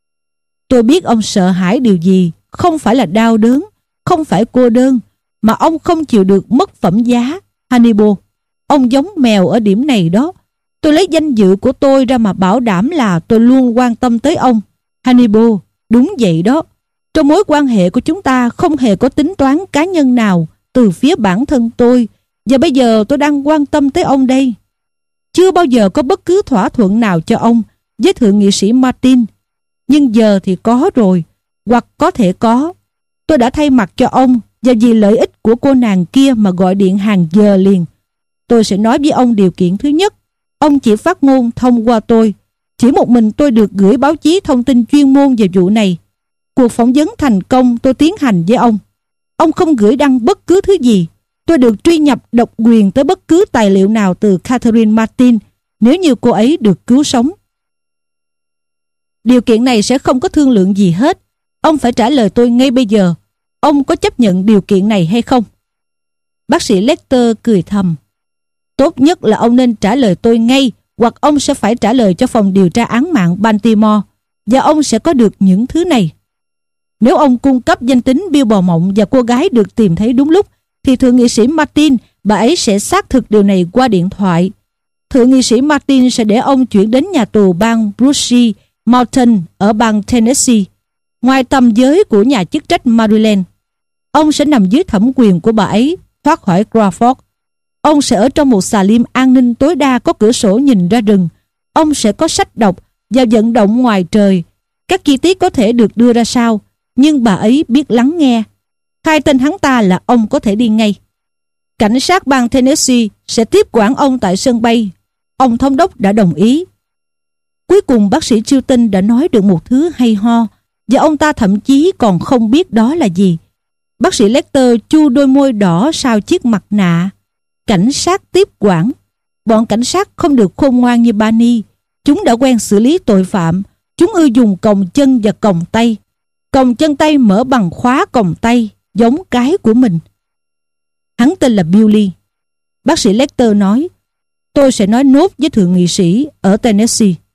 Tôi biết ông sợ hãi điều gì. Không phải là đau đớn, không phải cô đơn, mà ông không chịu được mất phẩm giá. Hannibal, ông giống mèo ở điểm này đó. Tôi lấy danh dự của tôi ra mà bảo đảm là tôi luôn quan tâm tới ông. Hannibal, đúng vậy đó. Trong mối quan hệ của chúng ta không hề có tính toán cá nhân nào từ phía bản thân tôi. Và bây giờ tôi đang quan tâm tới ông đây. Chưa bao giờ có bất cứ thỏa thuận nào cho ông với thượng nghị sĩ Martin. Nhưng giờ thì có rồi, hoặc có thể có. Tôi đã thay mặt cho ông và vì lợi ích của cô nàng kia mà gọi điện hàng giờ liền. Tôi sẽ nói với ông điều kiện thứ nhất. Ông chỉ phát ngôn thông qua tôi. Chỉ một mình tôi được gửi báo chí thông tin chuyên môn về vụ này. Cuộc phỏng vấn thành công tôi tiến hành với ông. Ông không gửi đăng bất cứ thứ gì. Tôi được truy nhập độc quyền tới bất cứ tài liệu nào từ Catherine Martin nếu như cô ấy được cứu sống. Điều kiện này sẽ không có thương lượng gì hết. Ông phải trả lời tôi ngay bây giờ. Ông có chấp nhận điều kiện này hay không? Bác sĩ Lecter cười thầm. Tốt nhất là ông nên trả lời tôi ngay, hoặc ông sẽ phải trả lời cho phòng điều tra án mạng Baltimore, và ông sẽ có được những thứ này. Nếu ông cung cấp danh tính Bill Bò Mộng và cô gái được tìm thấy đúng lúc, thì thượng nghị sĩ Martin, bà ấy sẽ xác thực điều này qua điện thoại. Thượng nghị sĩ Martin sẽ để ông chuyển đến nhà tù bang Brushy Mountain ở bang Tennessee, ngoài tầm giới của nhà chức trách Maryland. Ông sẽ nằm dưới thẩm quyền của bà ấy, thoát khỏi Crawford. Ông sẽ ở trong một xà lim an ninh tối đa có cửa sổ nhìn ra rừng. Ông sẽ có sách đọc và vận động ngoài trời. Các chi tiết có thể được đưa ra sau, nhưng bà ấy biết lắng nghe. Khai tên hắn ta là ông có thể đi ngay. Cảnh sát bang Tennessee sẽ tiếp quản ông tại sân bay. Ông thống đốc đã đồng ý. Cuối cùng bác sĩ Chilton đã nói được một thứ hay ho, và ông ta thậm chí còn không biết đó là gì. Bác sĩ Lecter chu đôi môi đỏ sau chiếc mặt nạ. Cảnh sát tiếp quản. Bọn cảnh sát không được khôn ngoan như Barney. Chúng đã quen xử lý tội phạm. Chúng ưa dùng còng chân và còng tay. Còng chân tay mở bằng khóa còng tay, giống cái của mình. Hắn tên là Billy. Bác sĩ Lecter nói, tôi sẽ nói nốt với thượng nghị sĩ ở Tennessee.